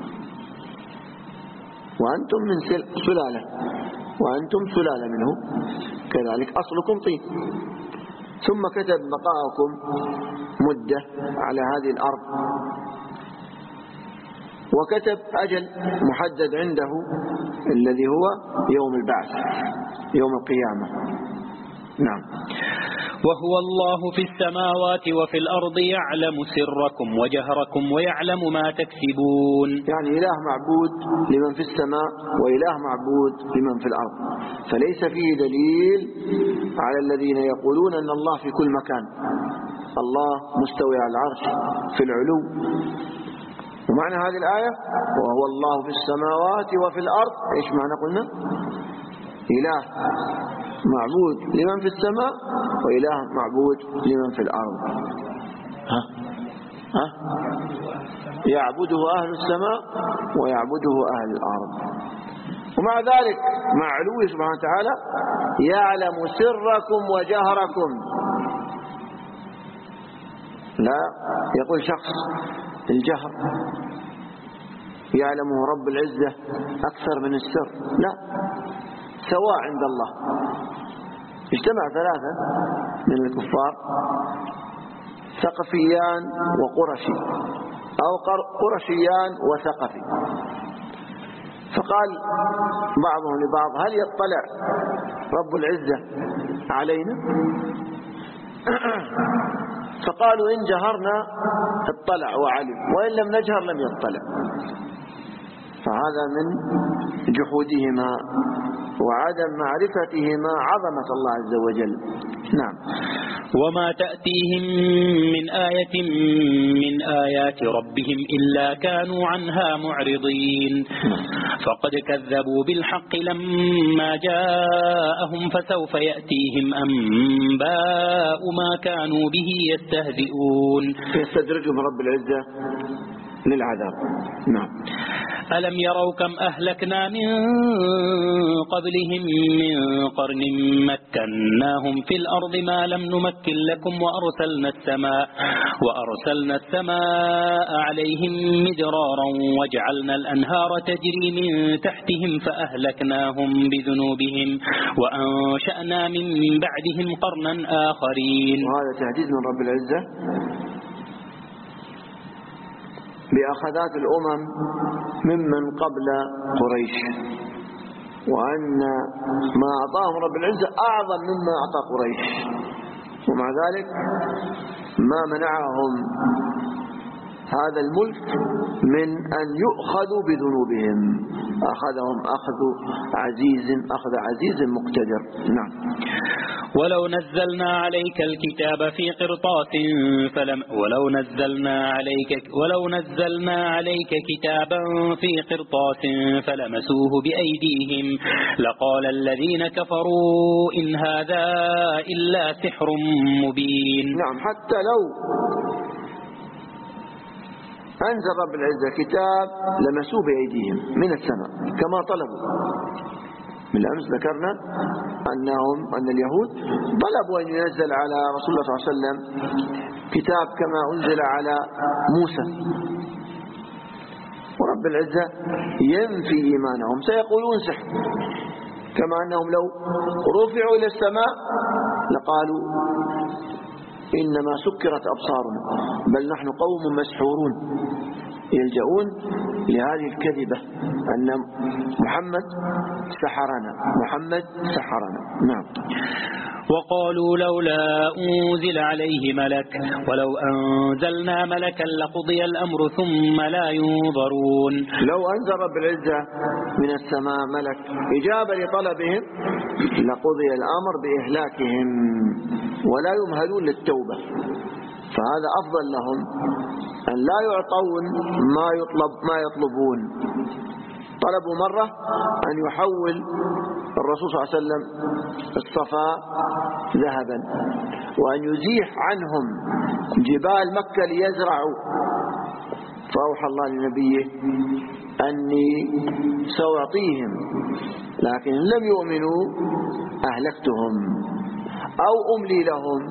وأنتم من سلالة وأنتم سلالة منه، كذلك أصلكم طين، ثم كتب بقاءكم مدة على هذه الأرض وكتب أجل محدد عنده الذي هو يوم البعث يوم القيامة. نعم. وهو الله في السماوات وفي الأرض يعلم سركم وجهركم ويعلم ما تكسبون. يعني إله معبود لمن في السماء وإله معبود لمن في الأرض، فليس فيه دليل على الذين يقولون أن الله في كل مكان. الله مستوي على العرش في العلو. ومعنى هذه الآية وهو الله في السماوات وفي الأرض، إيش معنى قلنا؟ إله معبود لمن في السماء وإله معبود لمن في الأرض. ها؟ ها؟ يعبده أهل السماء ويعبده أهل الأرض. ومع ذلك مع علوه سبحانه وتعالى يعلم سركم وجهركم. لا يقول شخص الجهر يعلمه رب العزة أكثر من السر، لا، سواء عند الله. اجتمع ثلاثة من الكفار، ثقفيان وقرشي أو قرشيان وثقفي، فقال بعضهم لبعض هل يطلع رب العزة علينا؟ فقالوا إن جهرنا اطلع وعلم، وإن لم نجهر لم يطلع. فهذا من جحودهما وعدم معرفتهما عظمة الله عز وجل. نعم. وما تأتيهم من آية من آيات ربهم إلا كانوا عنها معرضين. فقد كذبوا بالحق لما جاءهم فسوف يأتيهم أنباء ما كانوا به يستهزئون. يستدرجهم رب العزة للعذاب. نعم. ألم يروا كم أهلكنا من قبلهم من قرن مكناهم في الأرض ما لم نمكن لكم وأرسلنا السماء وأرسلنا السماء عليهم مدرارا وجعلنا الأنهار تجري من تحتهم فأهلكناهم بذنوبهم وأنشأنا من بعدهم قرنا آخرين. وهذا تهديد من رب العزة بأخذات الأمم ممن قبل قريش، وأن ما أعطاهم رب العزة أعظم مما أعطى قريش، ومع ذلك ما منعهم هذا الملك من أن يؤخذوا بذنوبهم، أخذهم أخذ عزيز أخذ عزيز مقتدر. نعم. ولو نزلنا عليك الكتاب في قرطاس فلم ولو نزلنا عليك ولو نزلنا عليك كتابا في قرطاس فلمسوه بأيديهم لقال الذين كفروا إن هذا إلا سحر مبين. نعم. حتى لو أنزل رب العزة كتاب لمسوه بأيديهم من السماء كما طلبوا. من أمس ذكرنا أنهم أن اليهود طلبوا أن ينزل على رسول الله صلى الله عليه وسلم كتاب كما أنزل على موسى، ورب العزة ينفي إيمانهم، سيقولون سحر. كما أنهم لو رفعوا إلى السماء لقالوا إنما سكرت أبصارنا بل نحن قوم مسحورون، يلجؤون لهذه الكذبة أن محمد سحرنا محمد سحرنا. نعم. وقالوا لولا أنزل عليه ملك ولو أنزلنا ملكا لقضي الأمر ثم لا ينظرون. لو أنزل رب العزة من السماء ملك إجابة لطلبهم لقضي الأمر بإهلاكهم ولا يمهلون للتوبة، فهذا أفضل لهم أن لا يعطون ما يطلب ما يطلبون. طلبوا مرة أن يحول الرسول صلى الله عليه وسلم الصفا ذهبا وأن يزيح عنهم جبال مكة ليزرعوا، فأوحى الله لنبيه أني سأعطيهم لكن لم يؤمنوا أهلكتهم أو أملي لهم،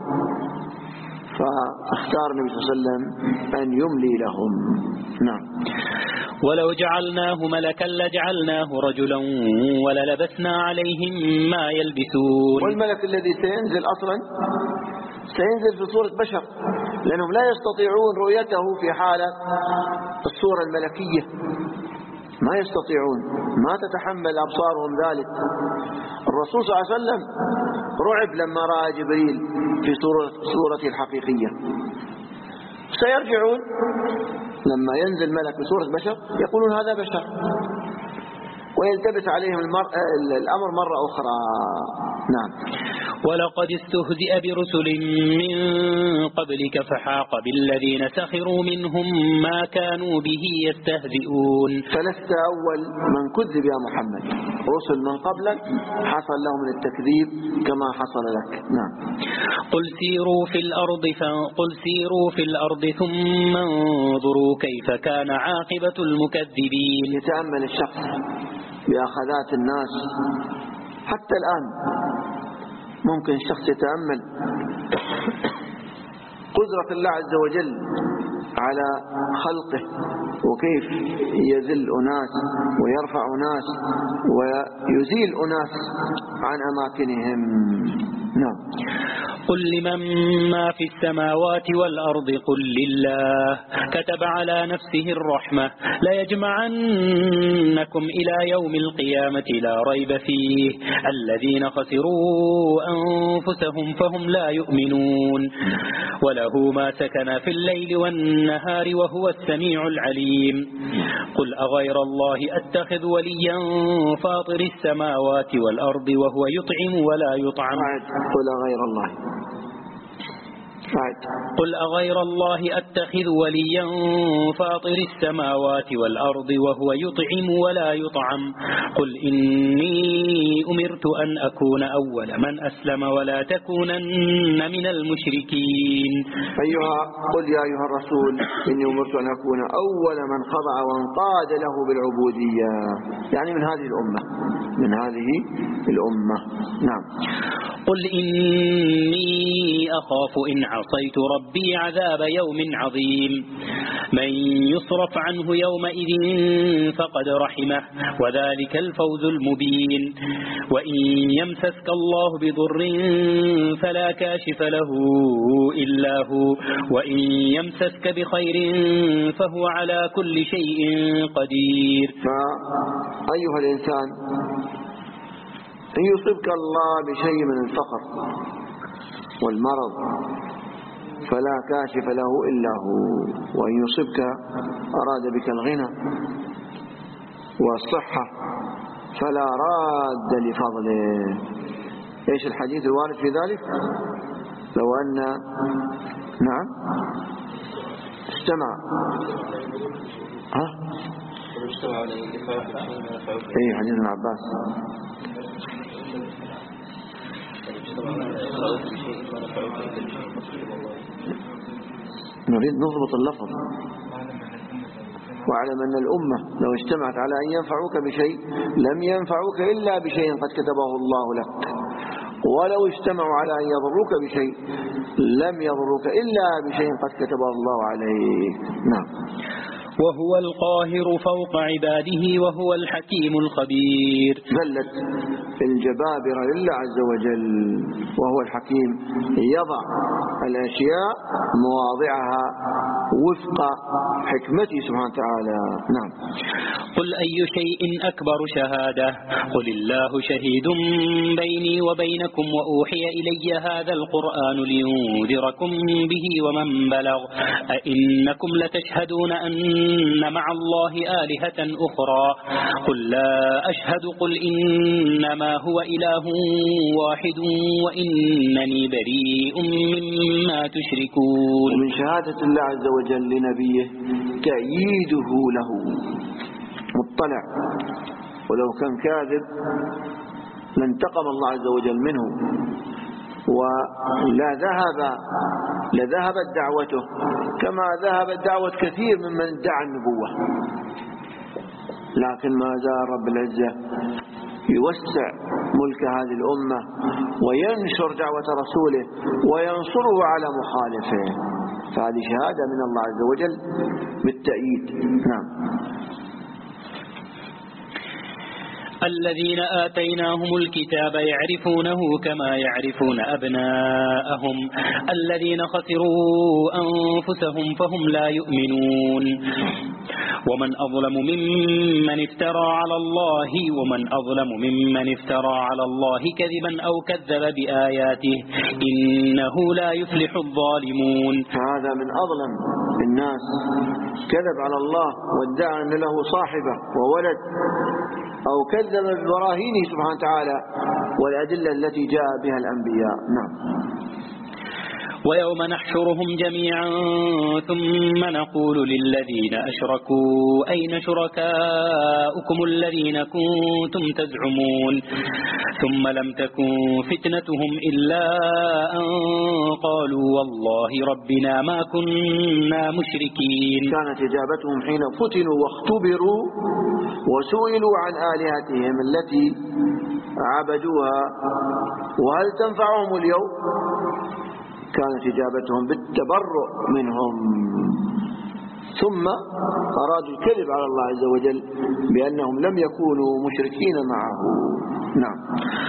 فاختار النبي صلى الله عليه وسلم أن يملي لهم. نعم. ولو جعلناه ملكا لجعلناه رجلا وللبسنا عليهم ما يلبسون. والملك الذي سينزل أصلا سينزل في صورة بشر لأنهم لا يستطيعون رؤيته في حالة الصورة الملكية، ما يستطيعون، ما تتحمل أبصارهم ذلك. الرسول صلى الله عليه وسلم رعب لما رأى جبريل في صورته الحقيقية. سيرجعون لما ينزل ملك بصورة بشر يقولون هذا بشر ويلتبس عليهم الأمر مرة أخرى. نعم. ولقد استهزئ برسل من قبلك فحاق بالذين سخروا منهم ما كانوا به يستهزئون. فلست أول من كذب يا محمد، رسل من قبلك حصل لهم من التكذيب كما حصل لك. نعم. قل سيروا في الأرض قل سيروا في الأرض ثم انظروا كيف كان عاقبة المكذبين. يتأمل الشخص بأخذات الناس حتى الآن، ممكن الشخص يتأمل قدرة الله عز وجل على خلقه وكيف يذل أناس ويرفع أناس ويزيل أناس عن أماكنهم. نعم. قل لمن ما في السماوات والأرض قل لله كتب على نفسه الرحمة ليجمعنكم إلى يوم القيامة لا ريب فيه الذين خسروا أنفسهم فهم لا يؤمنون وله ما سكن في الليل والنهار وهو السميع العليم. قل أغير الله أتخذ وليا فاطر السماوات والأرض وهو يطعم ولا يطعم. قل أغير الله قل أغير الله أتخذ وليا فاطر السماوات والأرض وهو يطعم ولا يطعم. قل إني أمرت أن أكون أول من أسلم ولا تكونن من المشركين. أيها قل يا أيها الرسول إني أمرت أن أكون أول من خضع وانقاد له بالعبودية، يعني من هذه الأمة من هذه الأمة. نعم. قل إني أخاف إن عصيت ربي عذاب يوم عظيم. من يصرف عنه يومئذ فقد رحمه وذلك الفوز المبين. وإن يمسسك الله بضر فلا كاشف له إلا هو وإن يمسسك بخير فهو على كل شيء قدير. فأيها الإنسان إن يصبك الله بشيء من الفقر والمرض فلا كاشف له إلا هو، وإن يصبك أراد بك الغنى والصحة فلا راد لفضله. إيش الحديث الوارد في ذلك؟ لو أن نعم اجتمع ها ايه حديث ابن عباس نريد نضبط اللفظ. واعلم أن الأمة لو اجتمعت على أن ينفعوك بشيء لم ينفعوك إلا بشيء قد كتبه الله لك، ولو اجتمعوا على أن يضروك بشيء لم يضروك إلا بشيء قد كتبه الله عليك. نعم. وهو القاهر فوق عباده وهو الحكيم الخبير. ذلت الجبابرة لله عز وجل وهو الحكيم، يضع الأشياء مواضعها وفق حكمته سبحانه وتعالى. نعم. قل أي شيء أكبر شهادة قل الله شهيد بيني وبينكم وأوحي إلي هذا القرآن لينذركم به ومن بلغ أئنكم لتشهدون أن مع الله آلهة أخرى قل لا أشهد قل إنما هو إله واحد وإنني بريء مما تشركون. ومن شهادة الله عز وجل لنبيه تأييده له، مطلع، ولو كان كاذب لانتقم الله عز وجل منه ولا ذهب لذهبت دعوته كما ذهبت دعوة كثير ممن ادعى النبوة، لكن ما زال رب العزة يوسع ملك هذه الأمة وينشر دعوة رسوله وينصره على مخالفه، فهذه شهادة من الله عز وجل بالتأييد. نعم. الذين آتيناهم الكتاب يعرفونه كما يعرفون أبناءهم الذين خسروا أنفسهم فهم لا يؤمنون. ومن أظلم ممن افترى على الله ومن أظلم ممن افترى على الله كذبا أو كذب بآياته إنه لا يفلح الظالمون. فهذا من أظلم الناس، كذب على الله وادعى أن له صاحبة وولد أو كذب ببراهينه سبحانه وتعالى والأدلة التي جاء بها الأنبياء. نعم. ويوم نحشرهم جميعا ثم نقول للذين أشركوا أين شركاؤكم الذين كنتم تزعمون ثم لم تكن فتنتهم إلا أن قالوا والله ربنا ما كنا مشركين. كانت إجابتهم حين فتنوا واختبروا وسئلوا عن آلهتهم التي عبدوها وهل تنفعهم اليوم، كانت إجابتهم بالتبرؤ منهم، ثم أرادوا الكذب على الله عز وجل بأنهم لم يكونوا مشركين معه. نعم.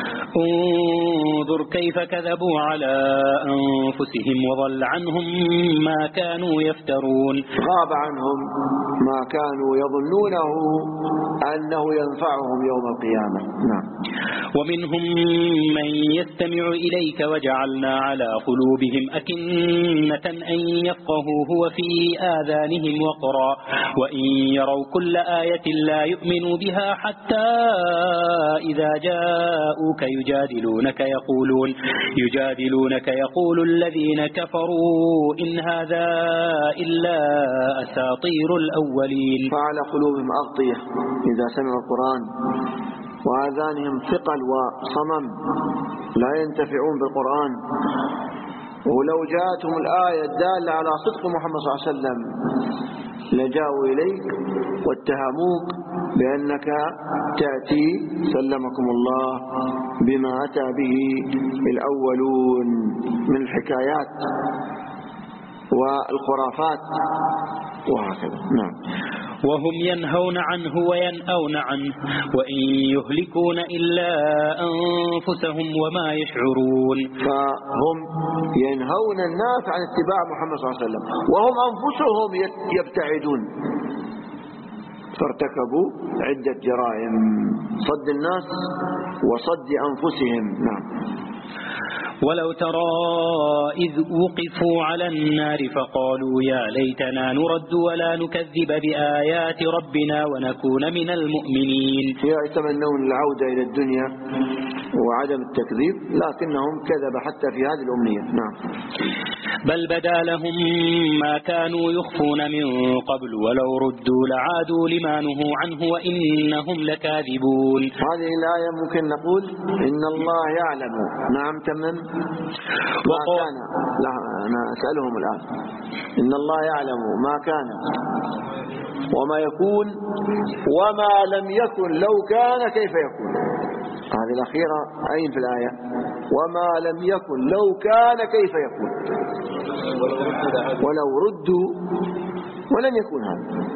انظر كيف كذبوا على أنفسهم وضل عنهم ما كانوا يفترون. غاب عنهم ما كانوا يظنونه أنه ينفعهم يوم القيامة. نعم. ومنهم من يستمع إليك وجعلنا على قلوبهم أكنة أن يفقهوه وفي آذانهم وقرا وإن يروا كل آية لا يؤمنوا بها حتى إذا جاءوك يجادلونك يقولون يجادلونك يقول الذين كفروا إن هذا إلا أساطير الأولين. فعلى قلوبهم أغطية إذا سمعوا القرآن وآذانهم ثقل وصمم لا ينتفعون بالقرآن، ولو جاءتهم الآية الدالة على صدق محمد صلى الله عليه وسلم لجاءوا إليك واتهموك بأنك تأتي سلمكم الله بما أتى به الأولون من الحكايات والخرافات وهكذا. نعم. وهم ينهون عنه وينأون عنه وإن يهلكون إلا أنفسهم وما يشعرون. فهم ينهون الناس عن اتباع محمد صلى الله عليه وسلم وهم أنفسهم يبتعدون، فارتكبوا عدة جرائم: صد الناس وصد أنفسهم. نعم. ولو ترى إذ وقفوا على النار فقالوا يا ليتنا نرد ولا نكذب بآيات ربنا ونكون من المؤمنين. يتمنون العودة إلى الدنيا وعدم التكذيب، لكنهم كذب حتى في هذه الأمنية. نعم. بل بدا لهم ما كانوا يخفون من قبل ولو ردوا لعادوا لما نهوا عنه وإنهم لكاذبون. هذه الآية ممكن نقول إن الله يعلم. نعم. تمام. ما كان. لا، أنا أسألهم الآن. إن الله يعلم ما كان وما يكون وما لم يكن لو كان كيف يكون. هذه الأخيرة أين في الآية؟ وما لم يكن لو كان كيف يكون. ولو ردوا ولم يكن هذا.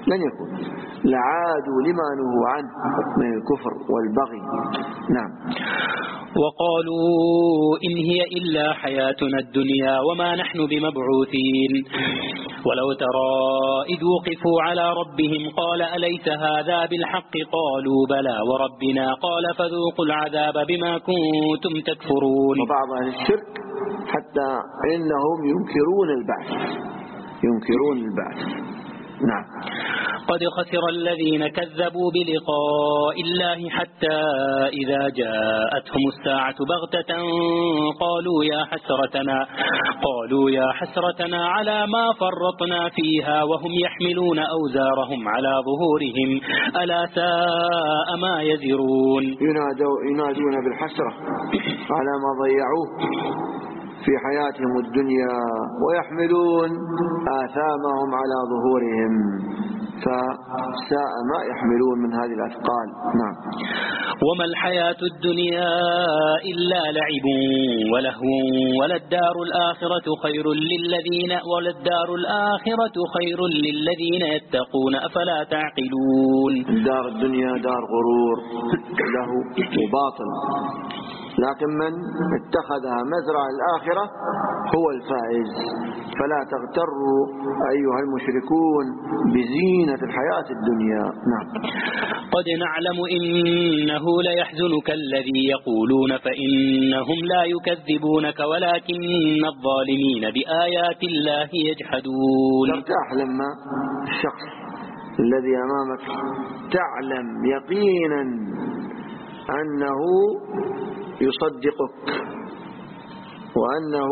لن يكون، لعادوا لما نهوا عنه من الكفر والبغي. نعم. وقالوا إن هي إلا حياتنا الدنيا وما نحن بمبعوثين. ولو ترى إذ وقفوا على ربهم قال أليس هذا بالحق قالوا بلى وربنا قال فذوقوا العذاب بما كنتم تكفرون. وبعض أهل الشرك حتى إنهم ينكرون البعث ينكرون البعث. نعم. قد خسر الذين كذبوا بلقاء الله حتى إذا جاءتهم الساعة بغتة قالوا يا حسرتنا قالوا يا حسرتنا على ما فرطنا فيها وهم يحملون أوزارهم على ظهورهم ألا ساء ما يزرون. ينادون بالحسرة على ما ضيعوه في حياتهم الدنيا ويحملون آثامهم على ظهورهم، فساء ما يحملون من هذه الأثقال. نعم. وما الحياة الدنيا إلا لعب ولهو وللدار الآخرة خير للذين وللدار الآخرة خير للذين يتقون أفلا تعقلون. دار الدنيا دار غرور له وباطل، لكن من اتخذها مزرعة الآخرة هو الفائز. فلا تغتروا أيها المشركون بزينة الحياة الدنيا. نعم. قد نعلم إنه ليحزنك الذي يقولون فإنهم لا يكذبونك ولكن الظالمين بآيات الله يجحدون. ترتاح لما الشخص الذي أمامك تعلم يقينا أنه يصدقك وأنه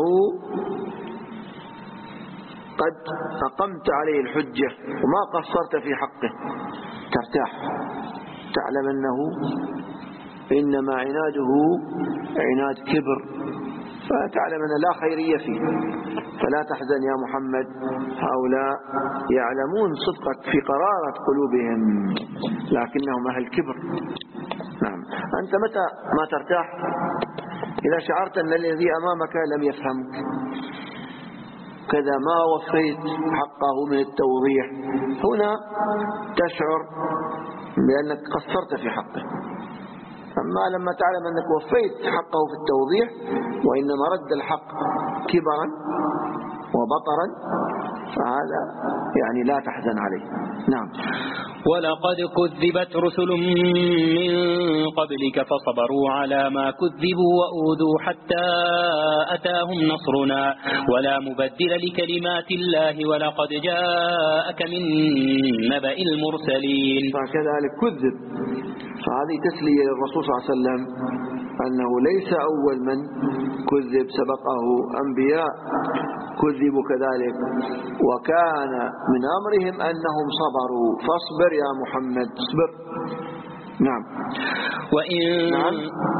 قد أقمت عليه الحجة وما قصرت في حقه، ترتاح، تعلم أنه إنما عناده عناد كبر، فتعلم أن لا خيرية فيه. فلا تحزن يا محمد، هؤلاء يعلمون صدقك في قرارة قلوبهم لكنهم أهل كبر. نعم. أنت متى ما ترتاح؟ إذا شعرت أن الذي أمامك لم يفهمك، كذا ما وفيت حقه من التوضيح، هنا تشعر بأنك قصرت في حقه. أما لما تعلم أنك وفيت حقه في التوضيح وإنما رد الحق كبرا وبطرا فهذا يعني لا تحزن عليه. نعم. ولقد كذبت رسل من قبلك فصبروا على ما كذبوا وأوذوا حتى أتاهم نصرنا ولا مبدل لكلمات الله ولقد جاءك من نبأ المرسلين. فكذلك كذب، فهذه تسلية للرسول صلى الله عليه وسلم أنه ليس أول من كذب، سبقه أنبياء كذبوا كذلك وكان من أمرهم أنهم صبروا. فاصبر يا محمد، اصبر. نعم. وإن نعم.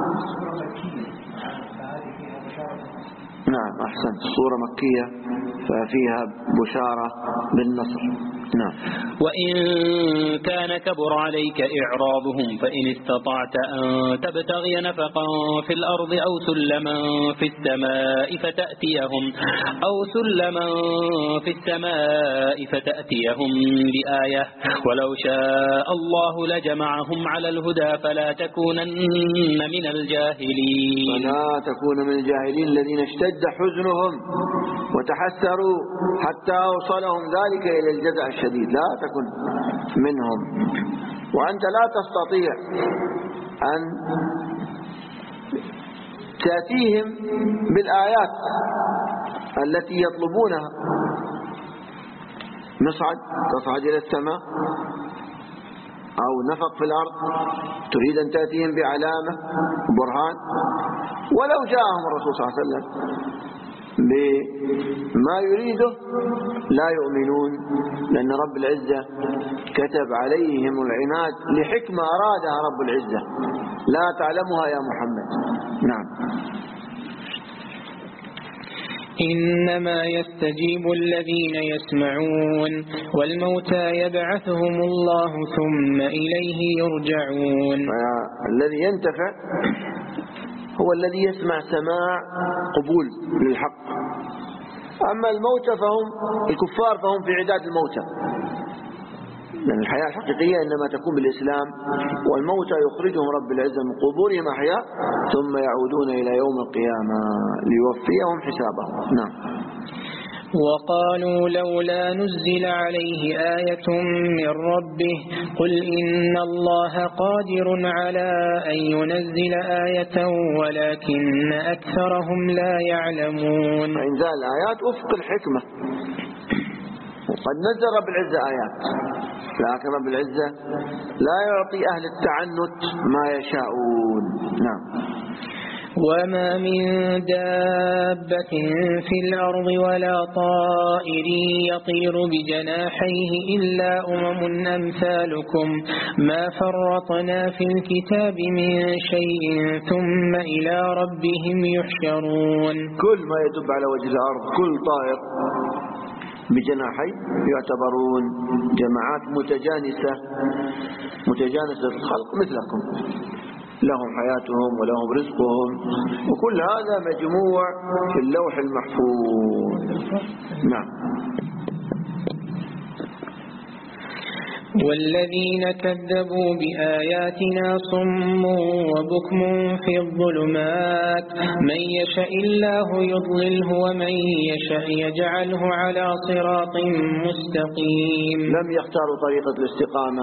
نعم أحسنت. صورة مكية ففيها بشارة بالنصر. نعم. وإن كان كبر عليك إعراضهم فإن استطعت أن تبتغي نفقا في الأرض أو سلما في السماء فتأتيهم أو سلما في السماء فتأتيهم بآية ولو شاء الله لجمعهم على الهدى فلا تكونن من الجاهلين. فلا تكون من الجاهلين الذين اشتد حزنهم وتحسروا حتى أوصلهم ذلك إلى الجزع الشديد، لا تكن منهم. وأنت لا تستطيع أن تأتيهم بالآيات التي يطلبونها. نصعد تصعد إلى السماء أو نفق في الأرض، تريد أن تأتيهم بعلامة برهان، ولو جاءهم الرسول صلى الله عليه وسلم بما يريده لا يؤمنون، لأن رب العزة كتب عليهم العناد لحكمة أرادها رب العزة لا تعلمها يا محمد. نعم. إنما يستجيب الذين يسمعون والموتى يبعثهم الله ثم إليه يرجعون. الذي ينتفع هو الذي يسمع سماع قبول للحق. أما الموتى فهم الكفار فهم في عداد الموتى، لأن الحياة الحقيقية إنما تكون بالإسلام، والموتى يخرجهم رب العزة من قبورهم أحياء ثم يعودون إلى يوم القيامة ليوفيهم حسابهم. نعم. وقالوا لولا نزل عليه آية من ربه قل إن الله قادر على أن ينزل آية ولكن أكثرهم لا يعلمون. فإنزال الآيات وفق الحكمة، وقد نزل رب العزة آيات، لكن رب العزة لا يعطي أهل التعنت ما يشاءون. نعم. وما من دابة في الأرض ولا طائر يطير بجناحيه إلا أمم أمثالكم ما فرطنا في الكتاب من شيء ثم إلى ربهم يحشرون. كل ما يدب على وجه الأرض، كل طائر بجناحي يعتبرون جماعات متجانسة متجانسة الخلق مثلكم، لهم حياتهم ولهم رزقهم، وكل هذا مجموع في اللوح المحفوظ. نعم. والذين كذبوا بآياتنا صم وبكم في الظلمات من يشاء الله يضلله ومن يشاء يجعله على صراط مستقيم. لم يختاروا طريقة الاستقامة،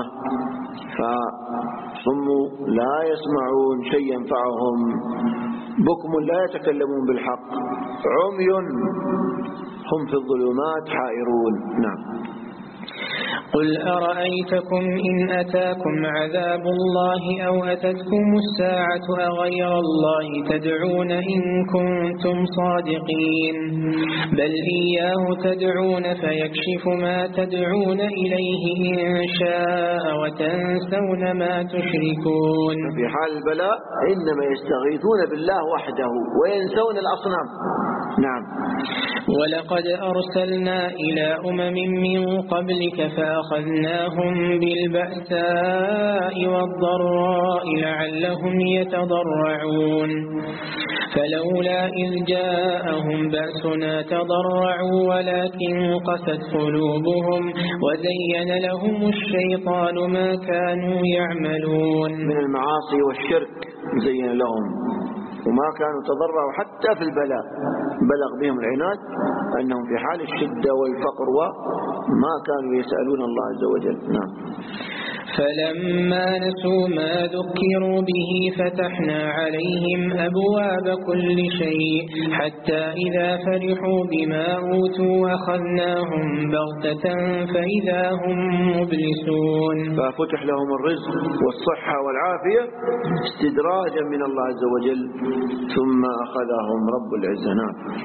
فصموا لا يسمعون شيء ينفعهم، بكم لا يتكلمون بالحق، عمي هم في الظلمات حائرون. نعم. قل أرأيتكم إن أتاكم عذاب الله أو أتتكم الساعة أغير الله تدعون إن كنتم صادقين بل إياه تدعون فيكشف ما تدعون إليه إن شاء وتنسون ما تشركون. في حال البلاء إنما يستغيثون بالله وحده وينسون الأصنام. نعم. ولقد أرسلنا إلى أمم من قبلك فأخذناهم بالبأساء والضراء لعلهم يتضرعون فلولا إذ جاءهم بأسنا تضرعوا ولكن قست قلوبهم وزين لهم الشيطان ما كانوا يعملون من المعاصي والشرك، زين لهم وما كانوا تضرعوا حتى في البلاء، بلغ بهم العناد أنهم في حال الشدة والفقر وما كانوا يسألون الله عز وجل. نعم. فلما نسوا ما ذكروا به فتحنا عليهم أبواب كل شيء حتى إذا فرحوا بما أوتوا أخذناهم بغتة فإذا هم مبلسون. ففتح لهم الرزق والصحة والعافية استدراجا من الله عز وجل ثم أخذهم رب العزة. نعم.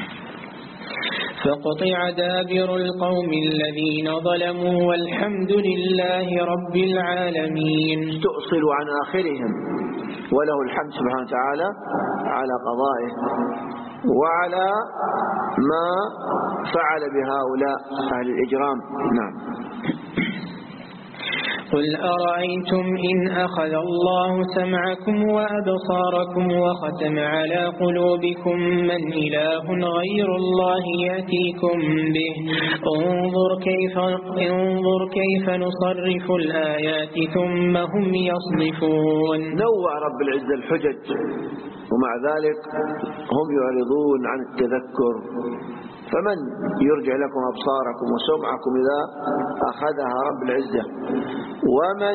فقطع دابر القوم الذين ظلموا والحمد لله رب العالمين. استؤصل عن آخرهم وله الحمد سبحانه وتعالى على قضائه وعلى ما فعل بهؤلاء أهل الإجرام. نعم. قل أرأيتم إن أخذ الله سمعكم وأبصاركم وختم على قلوبكم من إله غير الله يأتيكم به انظر كيف, انظر كيف نصرف الآيات ثم هم يصدفون. نوع رب العزة الحجج ومع ذلك هم يعرضون عن التذكر. فمن يرجع لكم أبصاركم وسمعكم إذا أخذها رب العزة، ومن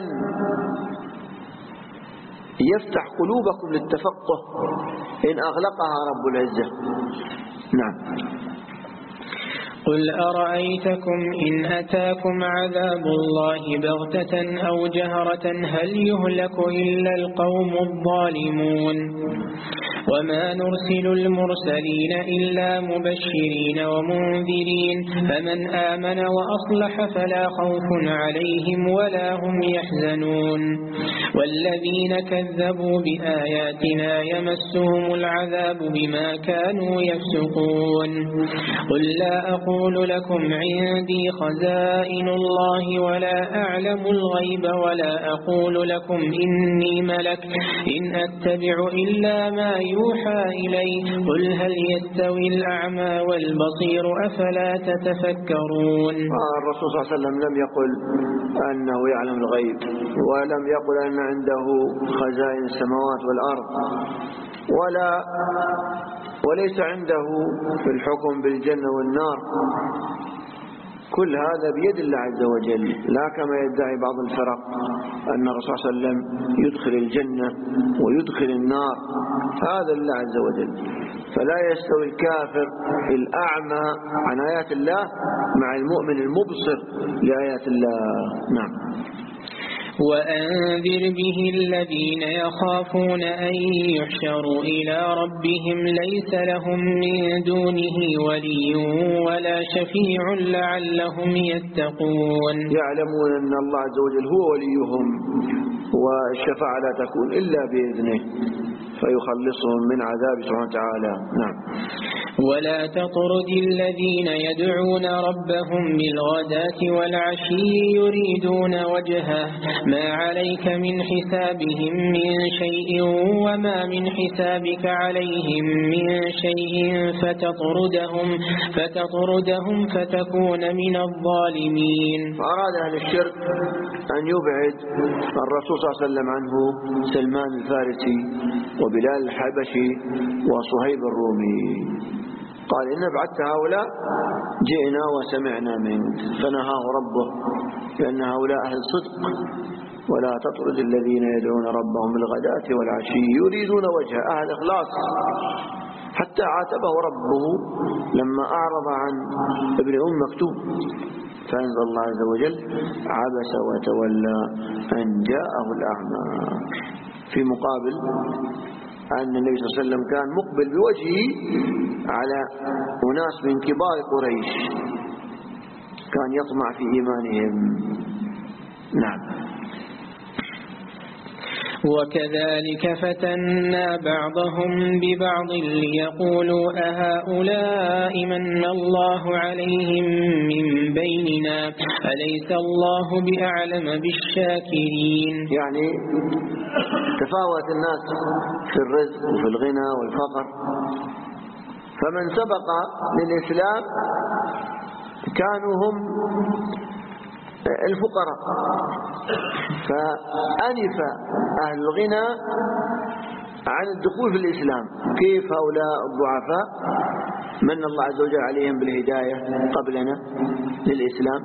يفتح قلوبكم للتفقه إن أغلقها رب العزة. نعم. قل أرأيتكم إن أتاكم عذاب الله بغتة أو جهرة هل يهلك إلا القوم الظالمون وما نرسل المرسلين إلا مبشرين ومنذرين فمن آمن وأصلح فلا خوف عليهم ولا هم يحزنون والذين كذبوا بآياتنا يمسهم العذاب بما كانوا يفسقون. قل لا أقول لكم عندي خزائن الله ولا أعلم الغيب ولا أقول لكم إني ملك إن أتبع إلا ما يوحى إليه قل هل يستوي الأعمى والبصير أفلا تتفكرون. الرسول صلى الله عليه وسلم لم يقل أنه يعلم الغيب، ولم يقل أن عنده خزائن السماوات والأرض، ولا وليس عنده في الحكم بالجنة والنار. كل هذا بيد الله عز وجل، لا كما يدعي بعض الفرق أن الرسول صلى الله عليه وسلم يدخل الجنة ويدخل النار، هذا الله عز وجل. فلا يستوي الكافر الأعمى عن آيات الله مع المؤمن المبصر لآيات الله. نعم. وأنذر به الذين يخافون أن يحشروا إلى ربهم ليس لهم من دونه ولي ولا شفيع لعلهم يتقون. يعلمون أن الله عز وجل هو وليهم، والشفاعة لا تكون إلا بإذنه فيخلصهم من عذاب سبحانه وتعالى. نعم. ولا تطرد الذين يدعون ربهم بالغداة والعشي يريدون وجهه ما عليك من حسابهم من شيء وما من حسابك عليهم من شيء فتطردهم فتطردهم فتكون من الظالمين. فأراد أهل الشرك أن يبعد الرسول صلى الله عليه وسلم عنه سلمان الفارسي وبلال الحبشي وصهيب الرومي. قال إن بعدت هؤلاء جئنا وسمعنا منك، فنهاه ربه لأن هؤلاء أهل صدق. ولا تطرد الذين يدعون ربهم بالغداة والعشي يريدون وجه أهل إخلاص. حتى عاتبه ربه لما أعرض عن ابن أم مكتوم، فأنزل الله عز وجل عبس وتولى أن جاءه الأعمى، في مقابل أن النبي صلى الله عليه وسلم كان مقبل بوجهه على أناس من كبار قريش كان يطمع في إيمانهم. نعم. وكذلك فتنا بعضهم ببعض ليقولوا أهؤلاء من الله عليهم من بيننا أليس الله بأعلم بالشاكرين. يعني تفاوت الناس في الرزق وفي الغنى والفقر، فمن سبق للإسلام كانوا هم الفقراء، فأنف أهل الغنى عن الدخول في الإسلام. كيف هؤلاء الضعفاء من الله عز وجل عليهم بالهداية قبلنا للإسلام؟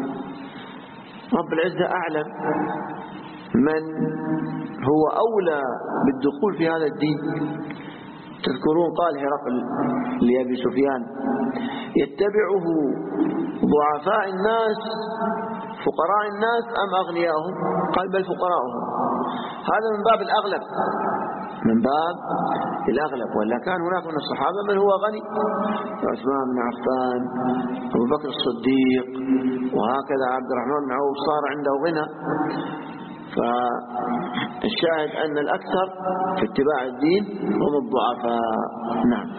رب العزة أعلم من هو أولى بالدخول في هذا الدين. تذكرون قال هرقل لأبي سفيان يتبعه ضعفاء الناس فقراء الناس أم أغنياءهم؟ قال بل فقراءهم. هذا من باب الأغلب، من باب الأغلب، ولا كان هناك من الصحابة من هو غني، عثمان بن عفان، أبو بكر الصديق، وهكذا عبد الرحمن بن عوف صار عنده غنى. فالشاهد أن الأكثر في اتباع الدين هم الضعفاء. نعم.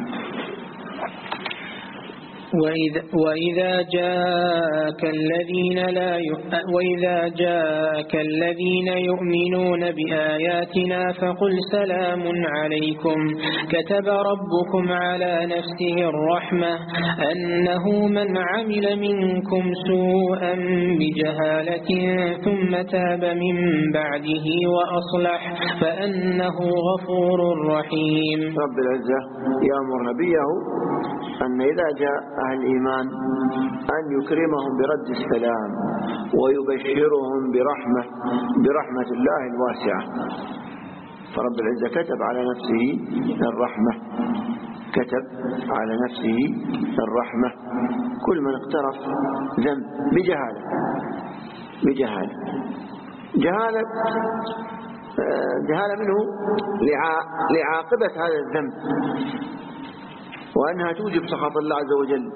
وإذا, وإذا جاءك الذين لا وإذا جاءك الذين يؤمنون بآياتنا فقل سلام عليكم كتب ربكم على نفسه الرحمة أنه من عمل منكم سوءا بجهالة ثم تاب من بعده وأصلح فأنه غفور رحيم. رب العزة يأمر نبيه أن إذا جاء أهل الإيمان أن يكرمهم برد السلام ويبشرهم برحمة برحمة الله الواسعة. فرب العزة كتب على نفسه الرحمة، كتب على نفسه الرحمة. كل من اقترف ذنب بجهالة بجهالة جهالة جهالة منه لعاقبة هذا الذنب، وأنها توجب سخط الله عز وجل.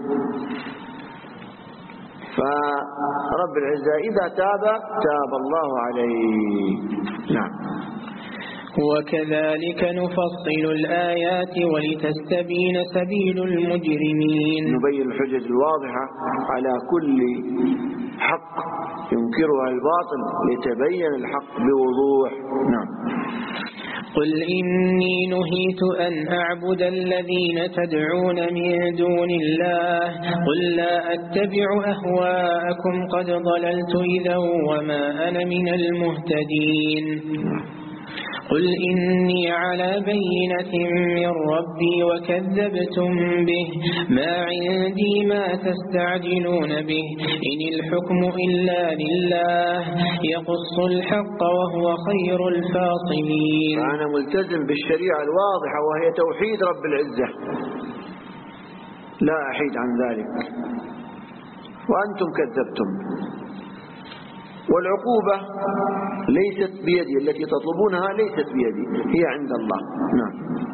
فرب العزة إذا تاب تاب الله عليه. نعم. وكذلك نفصل الآيات ولتستبين سبيل المجرمين. نبين الحجج الواضحة على كل حق ينكرها الباطل لتبين الحق بوضوح. نعم. قل إني نهيت أن أعبد الذين تدعون من دون الله قل لا أتبع أهواءكم قد ضللت إذا وما أنا من المهتدين قل إني على بينة من ربي وكذبتم به ما عندي ما تستعجلون به إن الحكم إلا لله يقص الحق وهو خير الفاصلين. فأنا ملتزم بالشريعة الواضحة وهي توحيد رب العزة لا أحيد عن ذلك، وأنتم كذبتم. والعقوبة ليست بيدي، التي تطلبونها ليست بيدي، هي عند الله. نعم.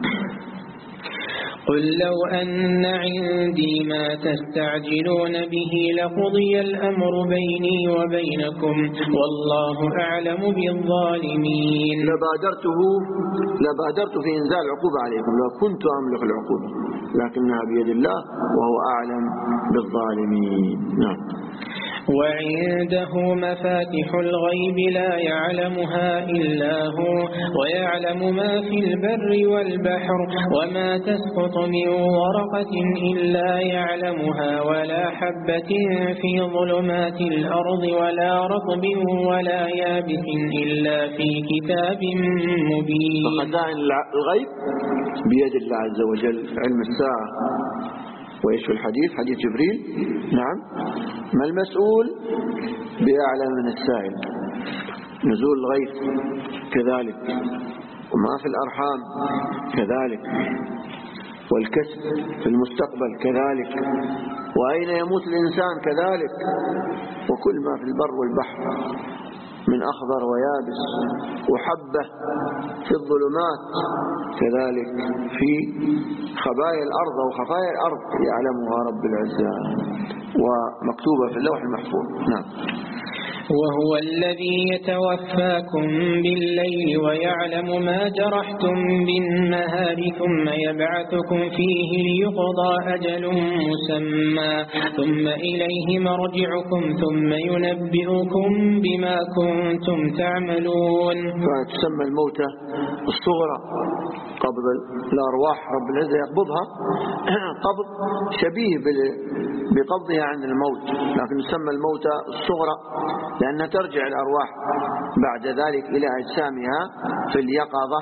قل لو أن عندي ما تستعجلون به لقضي الأمر بيني وبينكم والله أعلم بالظالمين. لبادرته لبادرت في إنزال العقوبة عليكم لو كنت أملك العقوبة، لكنها بيد الله وهو أعلم بالظالمين. نعم. وعنده مفاتح الغيب لا يعلمها إلا هو ويعلم ما في البر والبحر وما تسقط من ورقة إلا يعلمها ولا حبة في ظلمات الأرض ولا رطب ولا يابس إلا في كتاب مبين. فخزائن الغيب بيد الله عز وجل. علم الساعة وإيش في الحديث حديث جبريل؟ نعم. ما المسؤول بأعلم من السائل. نزول الغيث كذلك، وما في الأرحام كذلك، والكسب في المستقبل كذلك، وأين يموت الإنسان كذلك، وكل ما في البر والبحر من أخضر ويابس وحبة في الظلمات كذلك في خبايا الأرض أو خفايا الأرض يعلمها رب العزة ومكتوبة في اللوح المحفوظ. نعم. وهو الذي يتوفاكم بالليل ويعلم ما جرحتم بالنهار ثم يبعثكم فيه ليقضى أجل مسمى ثم إليه مرجعكم ثم ينبئكم بما كنتم تعملون. فتسمى الموتى الصغرى قبض الأرواح رب العزة يقبضها قبض شبيه بقبضها عند الموت، لكن تسمى الموتى الصغرى لأنها ترجع الأرواح بعد ذلك إلى أجسامها في اليقظة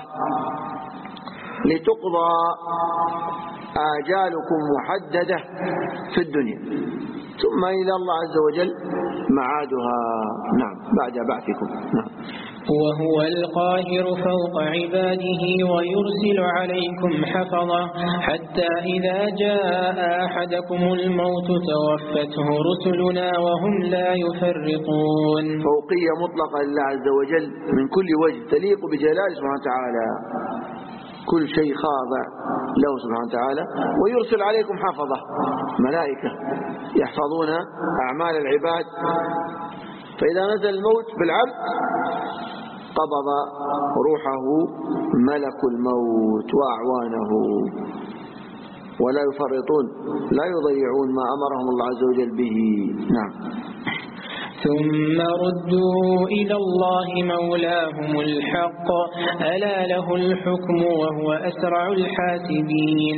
لتقضى آجالكم محددة في الدنيا ثم إلى الله عز وجل معادها. نعم. بعد بعثكم. نعم. وهو القاهر فوق عباده ويرسل عليكم حفظة حتى إذا جاء أحدكم الموت توفته رسلنا وهم لا يفرقون. فوقية مطلقة لله عز وجل من كل وجه تليق بجلاله سبحانه وتعالى، كل شيء خاضع له سبحانه وتعالى. ويرسل عليكم حفظة ملائكة يحفظون أعمال العباد، فإذا نزل الموت بالعبد قبض روحه ملك الموت وأعوانه ولا يفرطون لا يضيعون ما أمرهم الله عز وجل به. نعم. ثم ردوا إلى الله مولاهم الحق ألا له الحكم وهو أسرع الحاسبين.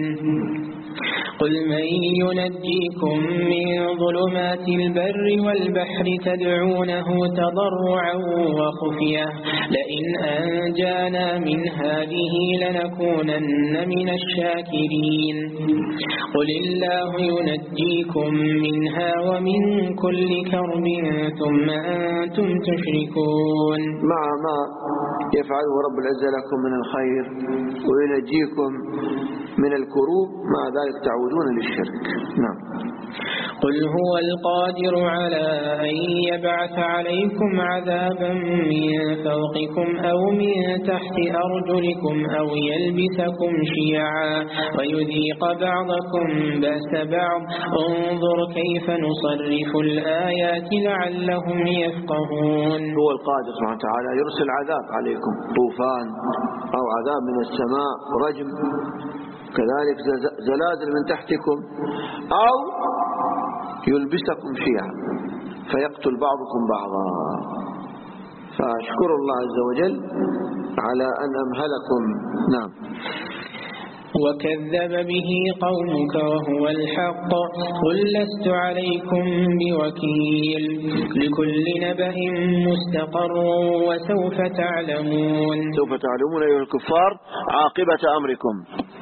قل من ينجيكم من ظلمات البر والبحر تدعونه تضرعا وخفية لئن أنجانا من هذه لنكونن من الشاكرين. قل الله ينجيكم منها ومن كل كرب ثم أنتم تشركون. مع ما يفعله رب العزة لكم من الخير وينجيكم من الكروب مع ذلك تعودون للشرك. نعم. قل هو القادر على أن يبعث عليكم عذابا من فوقكم أو من تحت أرجلكم أو يلبسكم شيعا ويذيق بعضكم بأس بعض انظر كيف نصرف الآيات لعلهم يفقهون. هو القادر سبحانه وتعالى يرسل عذاب عليكم طوفان أو عذاب من السماء رجم كذلك زلازل من تحتكم أو يلبسكم شيعا فيقتل بعضكم بعضا. فاشكروا الله عز وجل على أن أمهلكم. نعم. وكذب به قومك وهو الحق قل لست عليكم بوكيل لكل نبأ مستقر وسوف تعلمون. سوف تعلمون أيها الكفار عاقبة أمركم.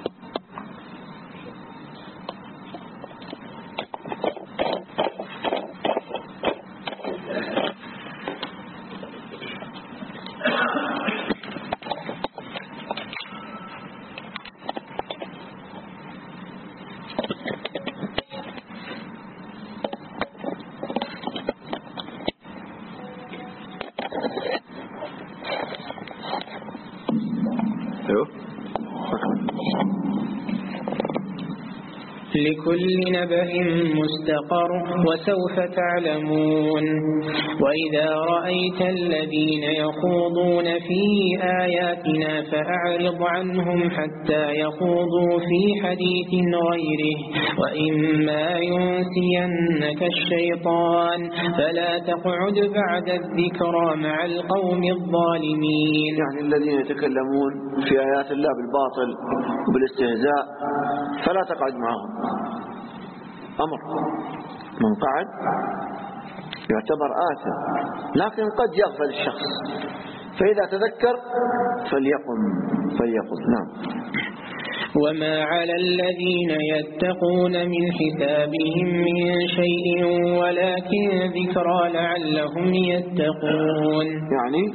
لكل نبأ مستقر وسوف تعلمون. وإذا رأيت الذين يخوضون في آياتنا فأعرض عنهم حتى يخوضوا في حديث غيره وإما ينسينك الشيطان فلا تقعد بعد الذكرى مع القوم الظالمين. يعني الذين يتكلمون في آيات الله بالباطل وبالاستهزاء فلا تقعد معهم. أمر من قعد يعتبر آثم، لكن قد يغفل الشخص، فإذا تذكر فليقم فليقم. نعم. وما على الذين يتقون من حسابهم من شيء ولكن ذكرى لعلهم يتقون. يعني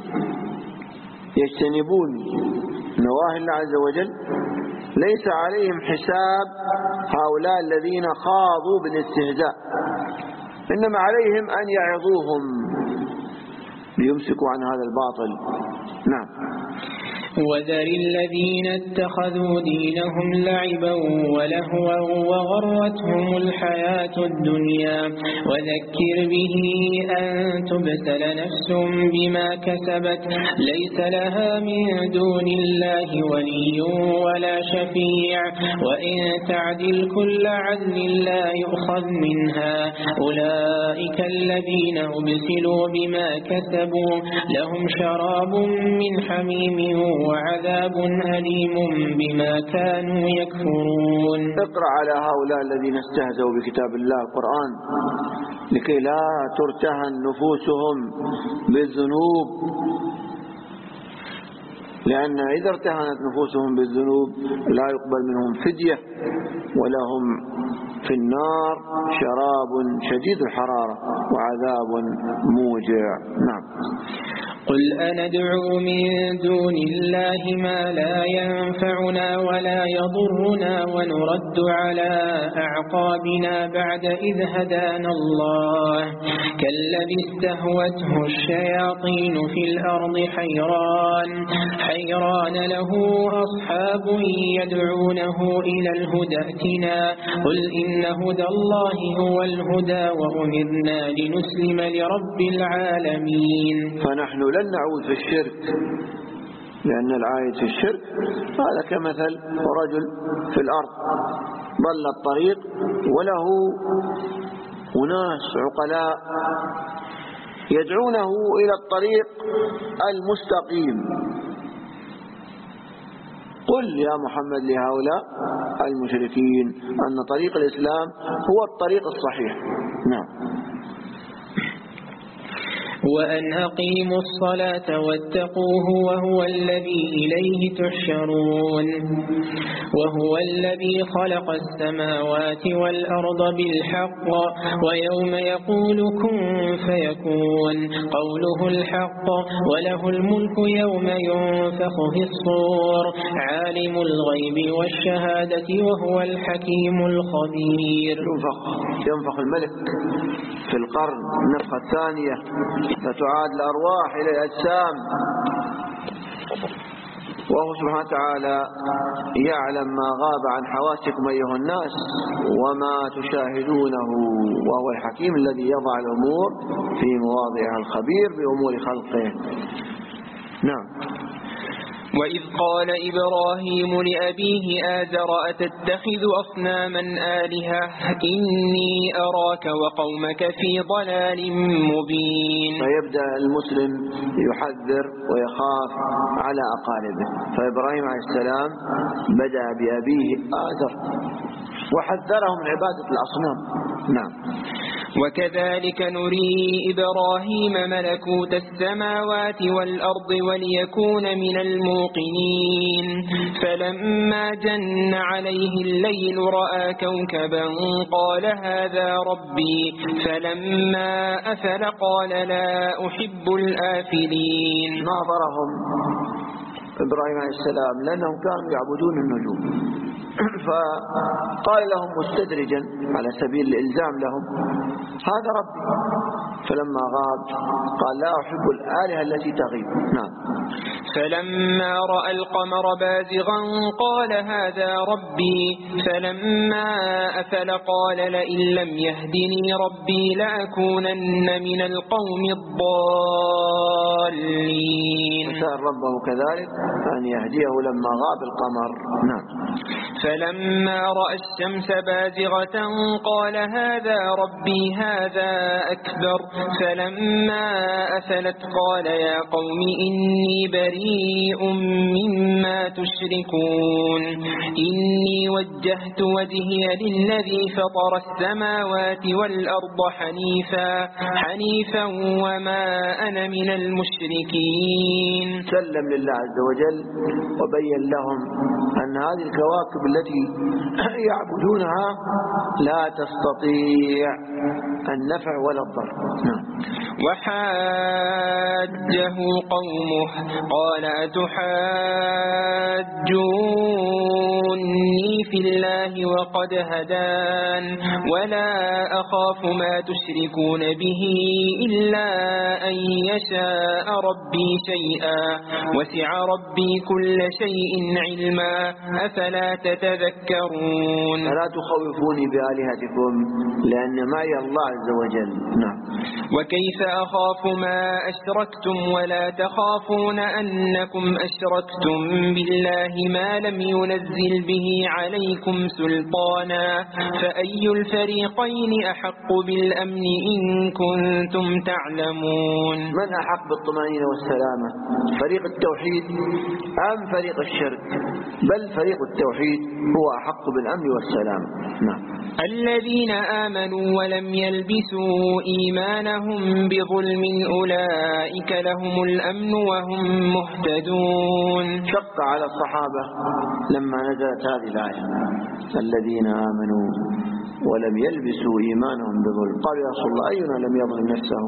يجتنبون نواهي الله عز وجل، ليس عليهم حساب هؤلاء الذين خاضوا بالاستهزاء، إنما عليهم أن يعظوهم ليمسكوا عن هذا الباطل. نعم. وذر الذين اتخذوا دينهم لعبا ولهوا وغرتهم الحياة الدنيا وذكر به أن تبتل نفس بما كسبت ليس لها من دون الله ولي ولا شفيع وإن تعدل كل عدل لا يؤخذ منها أولئك الذين أبسلوا بما كسبوا لهم شراب من حميم وعذاب أليم بما كانوا يكفرون. اقرأ على هؤلاء الذين استهزوا بكتاب الله القرآن لكي لا ترتهن نفوسهم بالذنوب، لأن إذا ارتهنت نفوسهم بالذنوب لا يقبل منهم فدية ولهم في النار شراب شديد الحرارة وعذاب موجع. نعم. قل أندعو من دون الله ما لا ينفعنا ولا يضرنا ونرد على أعقابنا بعد إذ هدانا الله كالذي استهوته الشياطين في الأرض حيران حيران له أصحاب يدعونه إلى الهدى ائتنا قل إن هدى الله هو الهدى وأمرنا لنسلم لرب العالمين. فنحن لن نعود في الشرك، لأن العائد في الشرك هذا كمثل رجل في الأرض ضل الطريق وله أناس عقلاء يدعونه إلى الطريق المستقيم. قل يا محمد لهؤلاء المشركين أن طريق الإسلام هو الطريق الصحيح. نعم. وأن أقيموا الصلاة واتقوه وهو الذي إليه تحشرون وهو الذي خلق السماوات والأرض بالحق ويوم يقول كن فيكون قوله الحق وله الملك يوم ينفخ في الصور عالم الغيب والشهادة وهو الحكيم الخبير. ينفخ, ينفخ الملك في القرن النفخة الثانية فتعاد الأرواح إلى الأجسام، وهو سبحانه وتعالى يعلم ما غاب عن حواسكم أيها الناس وما تشاهدونه، وهو الحكيم الذي يضع الأمور في مواضعها الخبير بأمور خلقه. نعم. وإذ قال إبراهيم لأبيه آزر أتتخذ أصناما آلهة إني أراك وقومك في ضلال مبين. فيبدأ المسلم يحذر ويخاف على أقاربه. فإبراهيم عليه السلام بدأ بأبيه آزر وحذره من عبادة الأصنام. نعم. وكذلك نري إبراهيم ملكوت السماوات والأرض وليكون من الموقنين فلما جن عليه الليل رأى كوكبا قال هذا ربي فلما أفل قال لا أحب الآفلين. ناظرهم إبراهيم عليه السلام لأنهم كانوا يعبدون النجوم فقال لهم مستدرجا على سبيل الإلزام لهم هذا ربي فلما غاب قال لا أحب الآلهة التي تغيب. نعم. فلما رأى القمر بازغا قال هذا ربي فلما أفل قال لئن لم يهدني ربي لأكونن من القوم الضالين. فسأل ربه كذلك أن يهديه لما غاب القمر. نعم. فلما رأى الشمس بازغة قال هذا ربي هذا أكبر فلما أفلت قال يا قوم إني بريء مما تشركون إني وجهت وجهي للذي فطر السماوات والأرض حنيفا حنيفا وما أنا من المشركين. سلم لله عز وجل وبين لهم أن هذه الكواكب التي يعبدونها لا تستطيع النفع ولا الضر. نعم. وحاجه قومه قال أتحاجوني في الله وقد هدان ولا أخاف ما تشركون به إلا أن يشاء ربي شيئا وسع ربي كل شيء علما أفلا تتذكرون. فلا تخوفوني بآلهتكم لأن معي الله عز وجل. نعم. وكيف أخاف ما أشركتم ولا تخافون أنكم أشركتم بالله ما لم ينزل به عليكم سلطانا فأي الفريقين أحق بالأمن إن كنتم تعلمون. من أحق بالطمأنينة والسلامة فريق التوحيد أم فريق الشرك؟ بل فريق التوحيد هو أحق بالأمن والسلامة. نعم. الذين آمنوا ولم يلبسوا إيمانهم بظلم أولئك لهم الأمن وهم مهتدون. شق على الصحابة لما نزلت هذه الآية الذين آمنوا ولم يلبسوا إيمانهم بظلم قالوا يا رسول الله أينا لم يظلم نفسه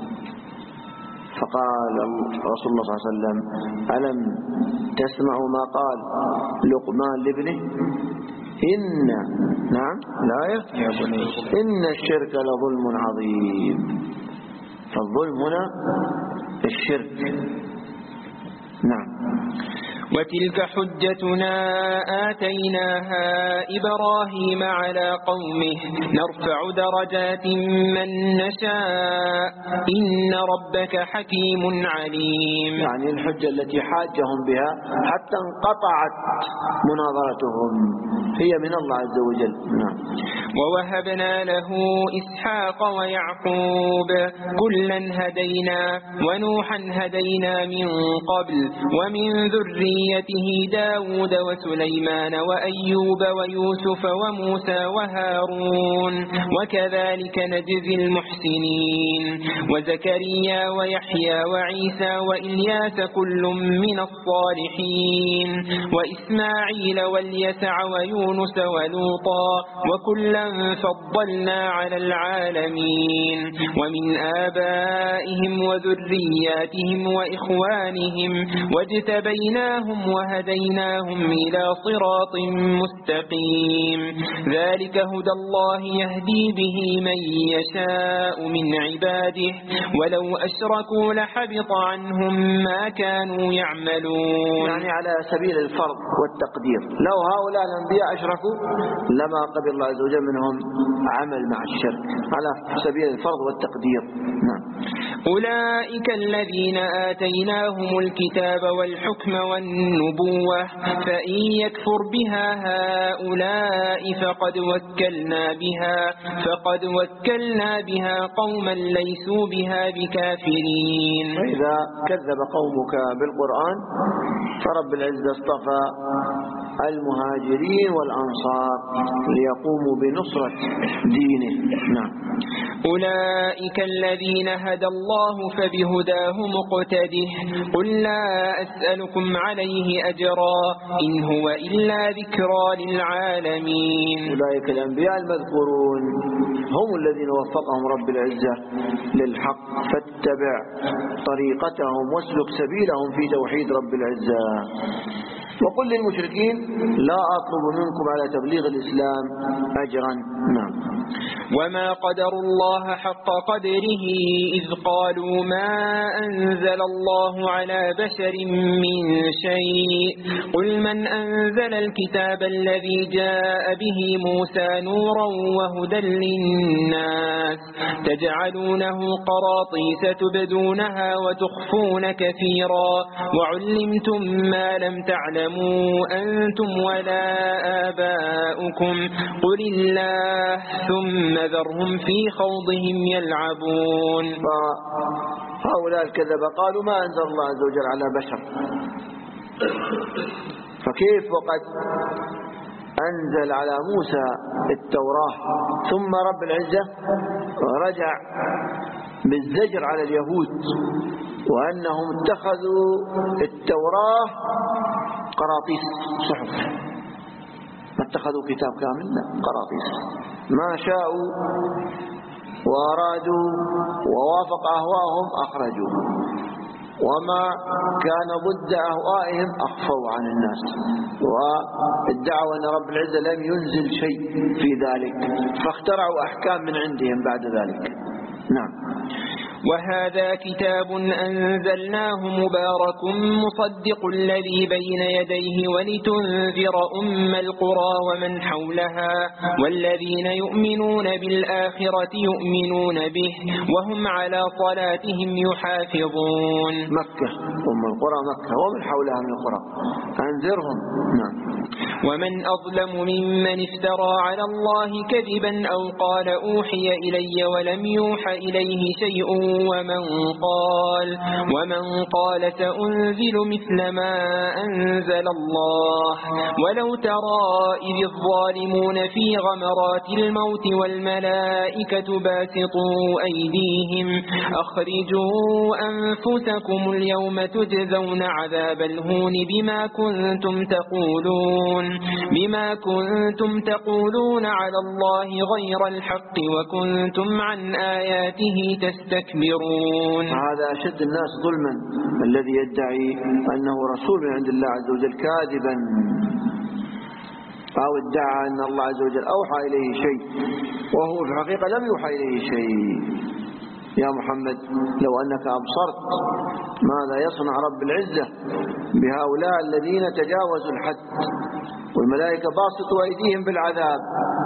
فقال رسول الله صلى الله عليه وسلم ألم تسمعوا ما قال لقمان لابنه إن نعم الآية إن الشرك لظلم عظيم. فالظلم هنا الشرك. نعم. وتلك حجتنا آتيناها إبراهيم على قومه نرفع درجات من نشاء إن ربك حكيم عليم. يعني الحجة التي حاجهم بها حتى انقطعت مناظرتهم هي من الله عز وجل. نعم. ووهبنا له إسحاق ويعقوب كلا هدينا ونوحا هدينا من قبل ومن ذريته داود وسليمان وأيوب ويوسف وموسى وهارون وكذلك نجزي المحسنين وزكريا ويحيى وعيسى وإلياس كل من الصالحين وإسماعيل واليسع ويونس ولوطا وكلا فضلنا على العالمين ومن آبائهم وذرياتهم وإخوانهم واجتبيناهم وهديناهم إلى صراط مستقيم ذلك هدى الله يهدي به من يشاء من عباده ولو أشركوا لحبط عنهم ما كانوا يعملون. يعني على سبيل الفرض والتقدير لو هؤلاء الأنبياء أشركوا لما قبل الله عز وجل منهم عمل مع الشرك على سبيل الفرض والتقدير. نعم. أولئك الذين آتيناهم الكتاب والحكم والنبوة فإن يكفر بها هؤلاء فقد وكلنا بها فقد وكلنا بها قوما ليسوا بها بكافرين. فإذا كذب قومك بالقرآن فرب العزة اصطفى المهاجرين والأنصار ليقوموا بنصرة دينه. نعم. أولئك الذين هدى الله فبهداه مقتده قل لا أسألكم عليه أجرا إن هو إلا ذكرى للعالمين. أولئك الأنبياء المذكورون هم الذين وفقهم رب العزة للحق فاتبع طريقتهم واسلك سبيلهم في توحيد رب العزة. وقل للمشركين لا أطلب منكم على تبليغ الإسلام أجرا. نعم. وما قدروا الله حق قدره إذ قالوا ما أنزل الله على بشر من شيء قل من أنزل الكتاب الذي جاء به موسى نورا وهدى للناس تجعلونه قراطيس تبدونها وتخفون كثيرا وعلمتم ما لم تعلموا أنتم ولا آباؤكم قل الله ثم ذرهم في خوضهم يلعبون. فهؤلاء الكذبة قالوا ما أنزل الله عز وجل على بشر، فكيف وقد أنزل على موسى التوراة ثم رب العزة رجع بالزجر على اليهود وأنهم اتخذوا التوراة قراطيس صحف، ما اتخذوا كتاب كامل، لا قراطيس ما شاءوا وأرادوا ووافق أهواءهم أخرجوا وما كان ضد أهوائهم أخفوا عن الناس وادعوا أن رب العزة لم ينزل شيء في ذلك فاخترعوا أحكام من عندهم بعد ذلك. نعم. وهذا كتاب أنزلناه مبارك مصدق الذي بين يديه ولتنذر أم القرى ومن حولها والذين يؤمنون بالآخرة يؤمنون به وهم على صلاتهم يحافظون. مكة أم القرى مكة ومن حولها من القرى أنذرهم. نعم. ومن أظلم ممن افترى على الله كذبا أو قال أوحي إلي ولم يوح إليه شيء ومن قال ومن قال سأنزل مثل ما أنزل الله ولو ترى إذ الظالمون في غمرات الموت والملائكة باسطوا أيديهم أخرجوا أنفسكم اليوم تجزون عذاب الهون بما كنتم تقولون بما كنتم تقولون على الله غير الحق وكنتم عن آياته تستكبرون. هذا أشد الناس ظلما الذي يدعي أنه رسول من عند الله عز وجل كاذبا أو ادعى أن الله عز وجل أوحى إليه شيء وهو في الحقيقة لم يوحى إليه شيء. يا محمد لو أنك أبصرت ماذا يصنع رب العزة بهؤلاء الذين تجاوزوا الحد والملائكة باسطوا أيديهم بالعذاب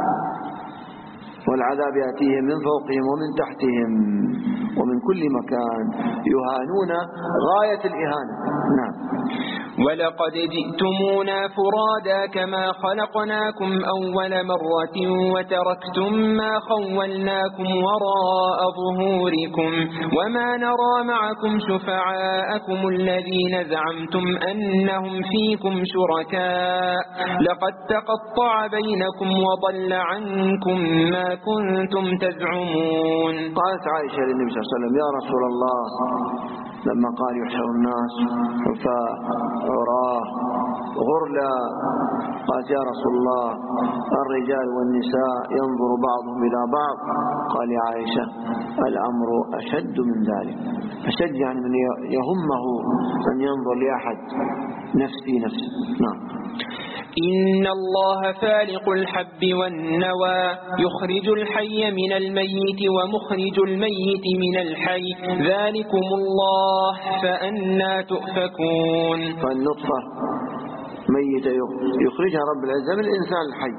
والعذاب يأتيهم من فوقهم ومن تحتهم ومن كل مكان يهانون غاية الإهانة. نعم. ولقد جئتمونا فرادا كما خلقناكم أول مرة وتركتم ما خولناكم وراء ظهوركم وما نرى معكم شفعاءكم الذين زعمتم أنهم فيكم شركاء لقد تقطع بينكم وضل عنكم ما كنتم تزعمون. قالت عائشة للنبي صلى الله عليه وسلم يا رسول الله لما قال يحشر الناس حفاة عراه غرلا قالت يا رسول الله الرجال والنساء ينظر بعضهم إلى بعض قال يا عائشة الأمر أشد من ذلك أشد يعني من يهمه أن ينظر لأحد نفسي نفسي. نعم. إن الله فالق الحب والنوى يخرج الحي من الميت ومخرج الميت من الحي ذلكم الله فأنا تؤفكون. فالنطفة ميتة يخرجها رب العزة من الإنسان الحي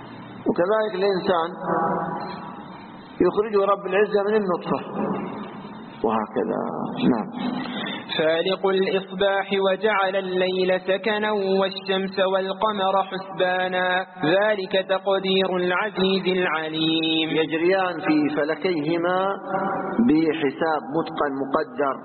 وكذلك الإنسان يخرجه رب العزة من النطفة وهكذا. نعم. فالق الإصباح وجعل الليل سكنا والشمس والقمر حسبانا ذلك تقدير العزيز العليم. يجريان في فلكيهما بحساب متقن مقدر،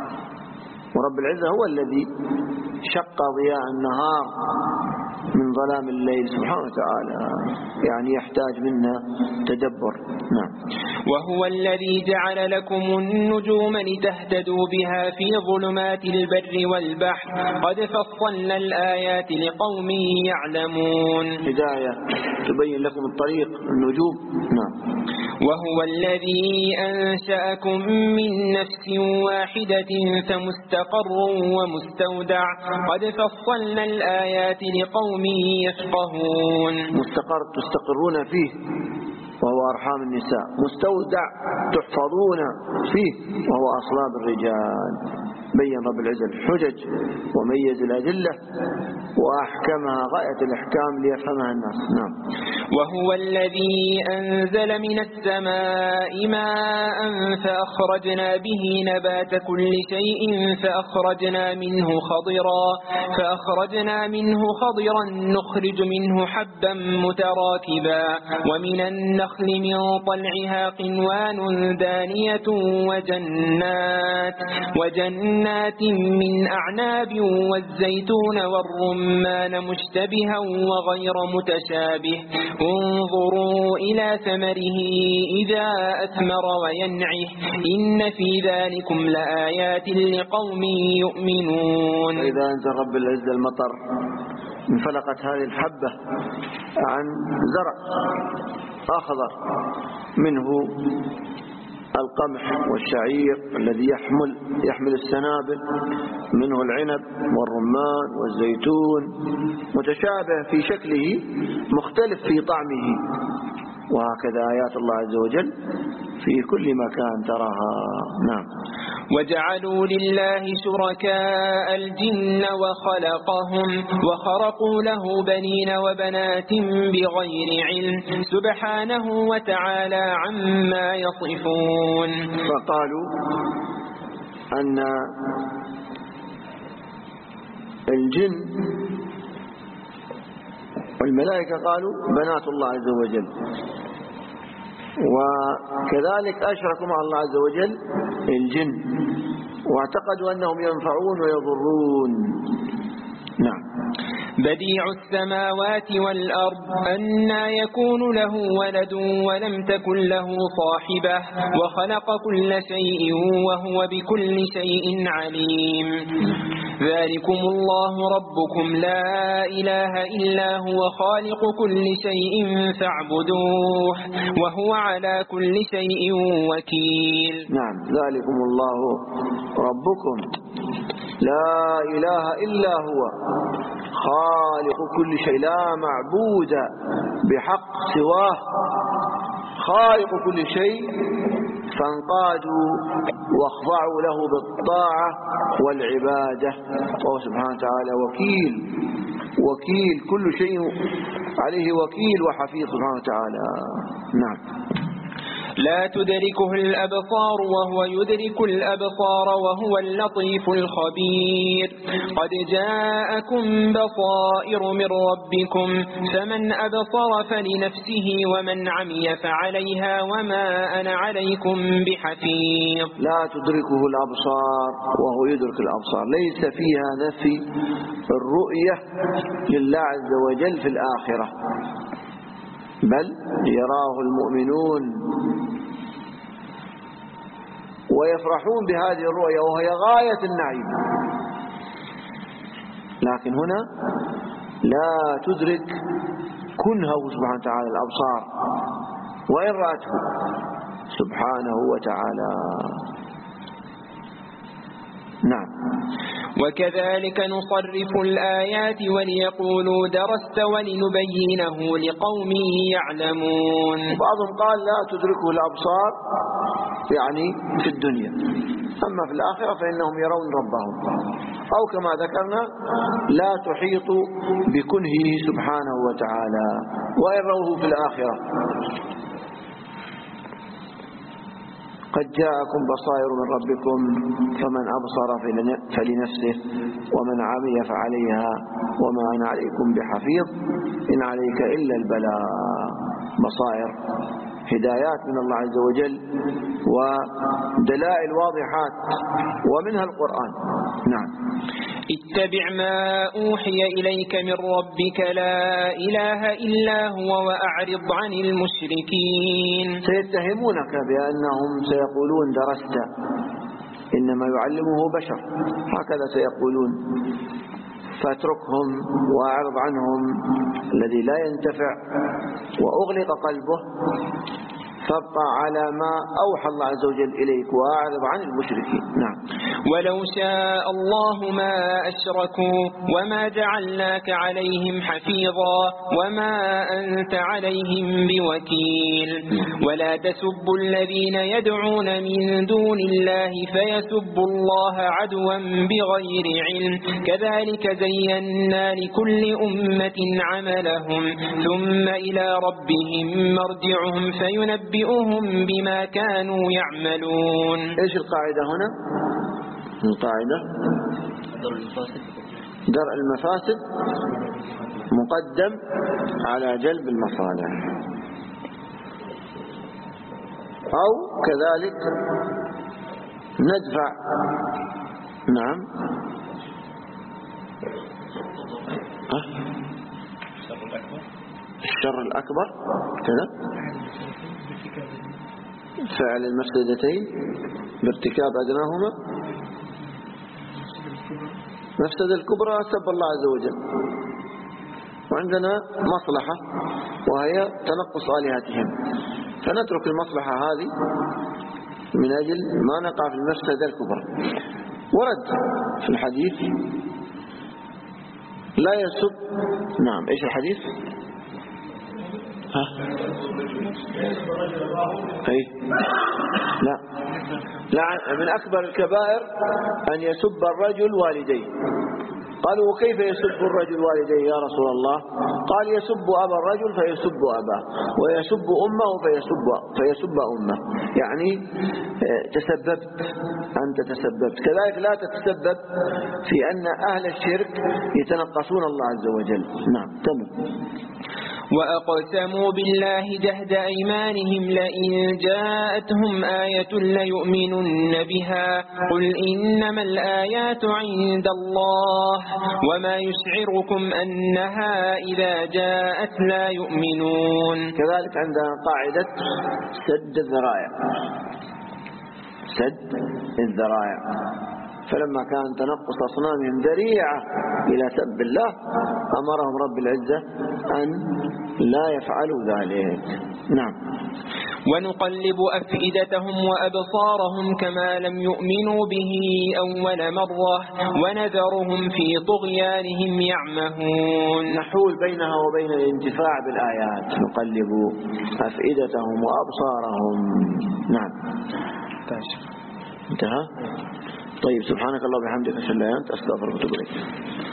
ورب العزة هو الذي شق ضياء النهار من ظلام الليل سبحانه وتعالى، يعني يحتاج منا تدبر. نعم. وهو الذي جعل لكم النجوم لتهتدوا بها في ظلمات البر والبحر قد فصلنا الآيات لقوم يعلمون. هداية تبين لكم الطريق، النجوم. نعم. وهو الذي أنشأكم من نفس واحدة فمستقر ومستودع قد فصلنا الآيات لقوم يفقهون. مستقر تستقرون فيه وهو أرحام النساء، مستودع تحفظون فيه وهو أصلاب الرجال. بين رب العزة الحجج وميز الأدلة وأحكمها غاية الإحكام ليفهمها الناس. نعم. وهو الذي أنزل من السماء ماء فأخرجنا به نبات كل شيء فأخرجنا منه خضرا فأخرجنا منه خضرا نخرج منه حبا متراكبا ومن النخل من طلعها قنوان دانية وجنات وجنات من أعناب والزيتون والرمان مشتبها وغير متشابه انظروا إلى ثمره إذا أثمر وينعه إن في ذلكم لآيات لقوم يؤمنون. إذا أنزل رب العزة المطر انفلقت هذه الحبة عن زرع أخضر منه القمح والشعير الذي يحمل يحمل السنابل، منه العنب والرمان والزيتون، متشابه في شكله مختلف في طعمه. وهكذا آيات الله عز وجل في كل مكان تراها. نعم. وجعلوا لله شركاء الجن وخلقهم وخرقوا له بنين وبنات بغير علم سبحانه وتعالى عما يصفون. فقالوا أن الجن والملائكة قالوا بنات الله عز وجل، وكذلك أشركوا مع الله عز وجل الجن واعتقدوا أنهم ينفعون ويضرون. نعم. بديع السماوات والأرض أنى يكون له ولد ولم تكن له صاحبة وخلق كل شيء وهو بكل شيء عليم. ذلكم الله ربكم لا إله إلا هو خالق كل شيء فاعبدوه وهو على كل شيء وكيل. نعم. ذلكم الله ربكم لا إله إلا هو خالق كل شيء، لا معبود بحق سواه، خالق كل شيء، فانقادوا واخضعوا له بالطاعة والعبادة، وهو سبحانه وتعالى وكيل وكيل كل شيء عليه وكيل وحفيظ سبحانه وتعالى. نعم. لا تدركه الأبصار وهو يدرك الأبصار وهو اللطيف الخبير. قد جاءكم بصائر من ربكم فمن أبصر فلنفسه ومن عمي فعليها وما أنا عليكم بحفيظ. لا تدركه الأبصار وهو يدرك الأبصار، ليس فيها نفي الرؤية لله عز وجل في الآخرة، بل يراه المؤمنون ويفرحون بهذه الرؤية وهي غاية النعيم. لكن هنا لا تدرك كنهه سبحانه وتعالى الأبصار وإن رأته سبحانه وتعالى. نعم. وكذلك نصرف الآيات وليقولوا درست ولنبينه لقوم يعلمون. بعضهم قال لا تدركه الأبصار يعني في الدنيا، أما في الآخرة فإنهم يرون ربهم، أو كما ذكرنا لا تحيط بكنهه سبحانه وتعالى وإن روه في الآخرة. قد جاءكم بصائر من ربكم فمن أبصر فلنفسه ومن عمي فعليها وما أنا عليكم بحفيظ إن عليك إلا البلاغ. بصائر هدايات من الله عز وجل ودلائل واضحات ومنها القرآن. نعم. اتبع ما أوحي إليك من ربك لا إله إلا هو وأعرض عن المشركين. سيتهمونك بأنهم سيقولون درست، إنما يعلمه بشر، هكذا سيقولون، فاتركهم وأعرض عنهم الذي لا ينتفع وأغلق قلبه، فابقى على ما أوحى الله عز وجل إليك وأعرض عن المشركين. نعم. ولو شاء الله ما أشركوا وما جعلناك عليهم حفيظا وما أنت عليهم بوكيل. ولا تسبوا الذين يدعون من دون الله فيسبوا الله عدوا بغير علم كذلك زينا لكل أمة عملهم ثم إلى ربهم مرجعهم فينبئهم بما كانوا يعملون. إيش القاعدة هنا؟ القاعدة درء المفاسد مقدم على جلب المصالح، أو كذلك ندفع نعم الشر الأكبر كذا فعل المفسدتين بارتكاب أدناهما. مفسدة الكبرى سب الله عز وجل، وعندنا مصلحة وهي تنقص آلهتهم، فنترك المصلحة هذه من أجل ما نقع في المفسدة الكبرى. ورد في الحديث لا يسب. نعم. إيش الحديث؟ ها؟ أي لا لا من أكبر الكبائر أن يسب الرجل والديه. قالوا وكيف يسب الرجل والديه يا رسول الله؟ قال يسب أبا الرجل فيسب أباه ويسب أمه فيسب, فيسب أمه، يعني تسببت، أنت تسببت. كذلك لا تتسبب في أن أهل الشرك يتنقصون الله عز وجل. نعم. تمام. وأقسموا بالله جهد أيمانهم لئن جاءتهم آية ليؤمنن بها قل إنما الآيات عند الله وما يشعركم أنها إذا جاءت لا يؤمنون. كذلك عندنا قاعدة سد الذرائع، سد الذرائع. فلما كان تنقص أصنامهم ذريعة إلى سب الله أمرهم رب العزة أن لا يفعلوا ذلك. نعم. ونقلب أفئدتهم وأبصارهم كما لم يؤمنوا به أول مرة ونذرهم في طغيانهم يعمهون. نحول بينها وبين الانتفاع بالآيات. نقلب أفئدتهم وأبصارهم. نعم. انتهى. طيب. سبحانك الله وبحمدك أشهد أن لا إله إلا أنت أستغفرك وأتوب إليك.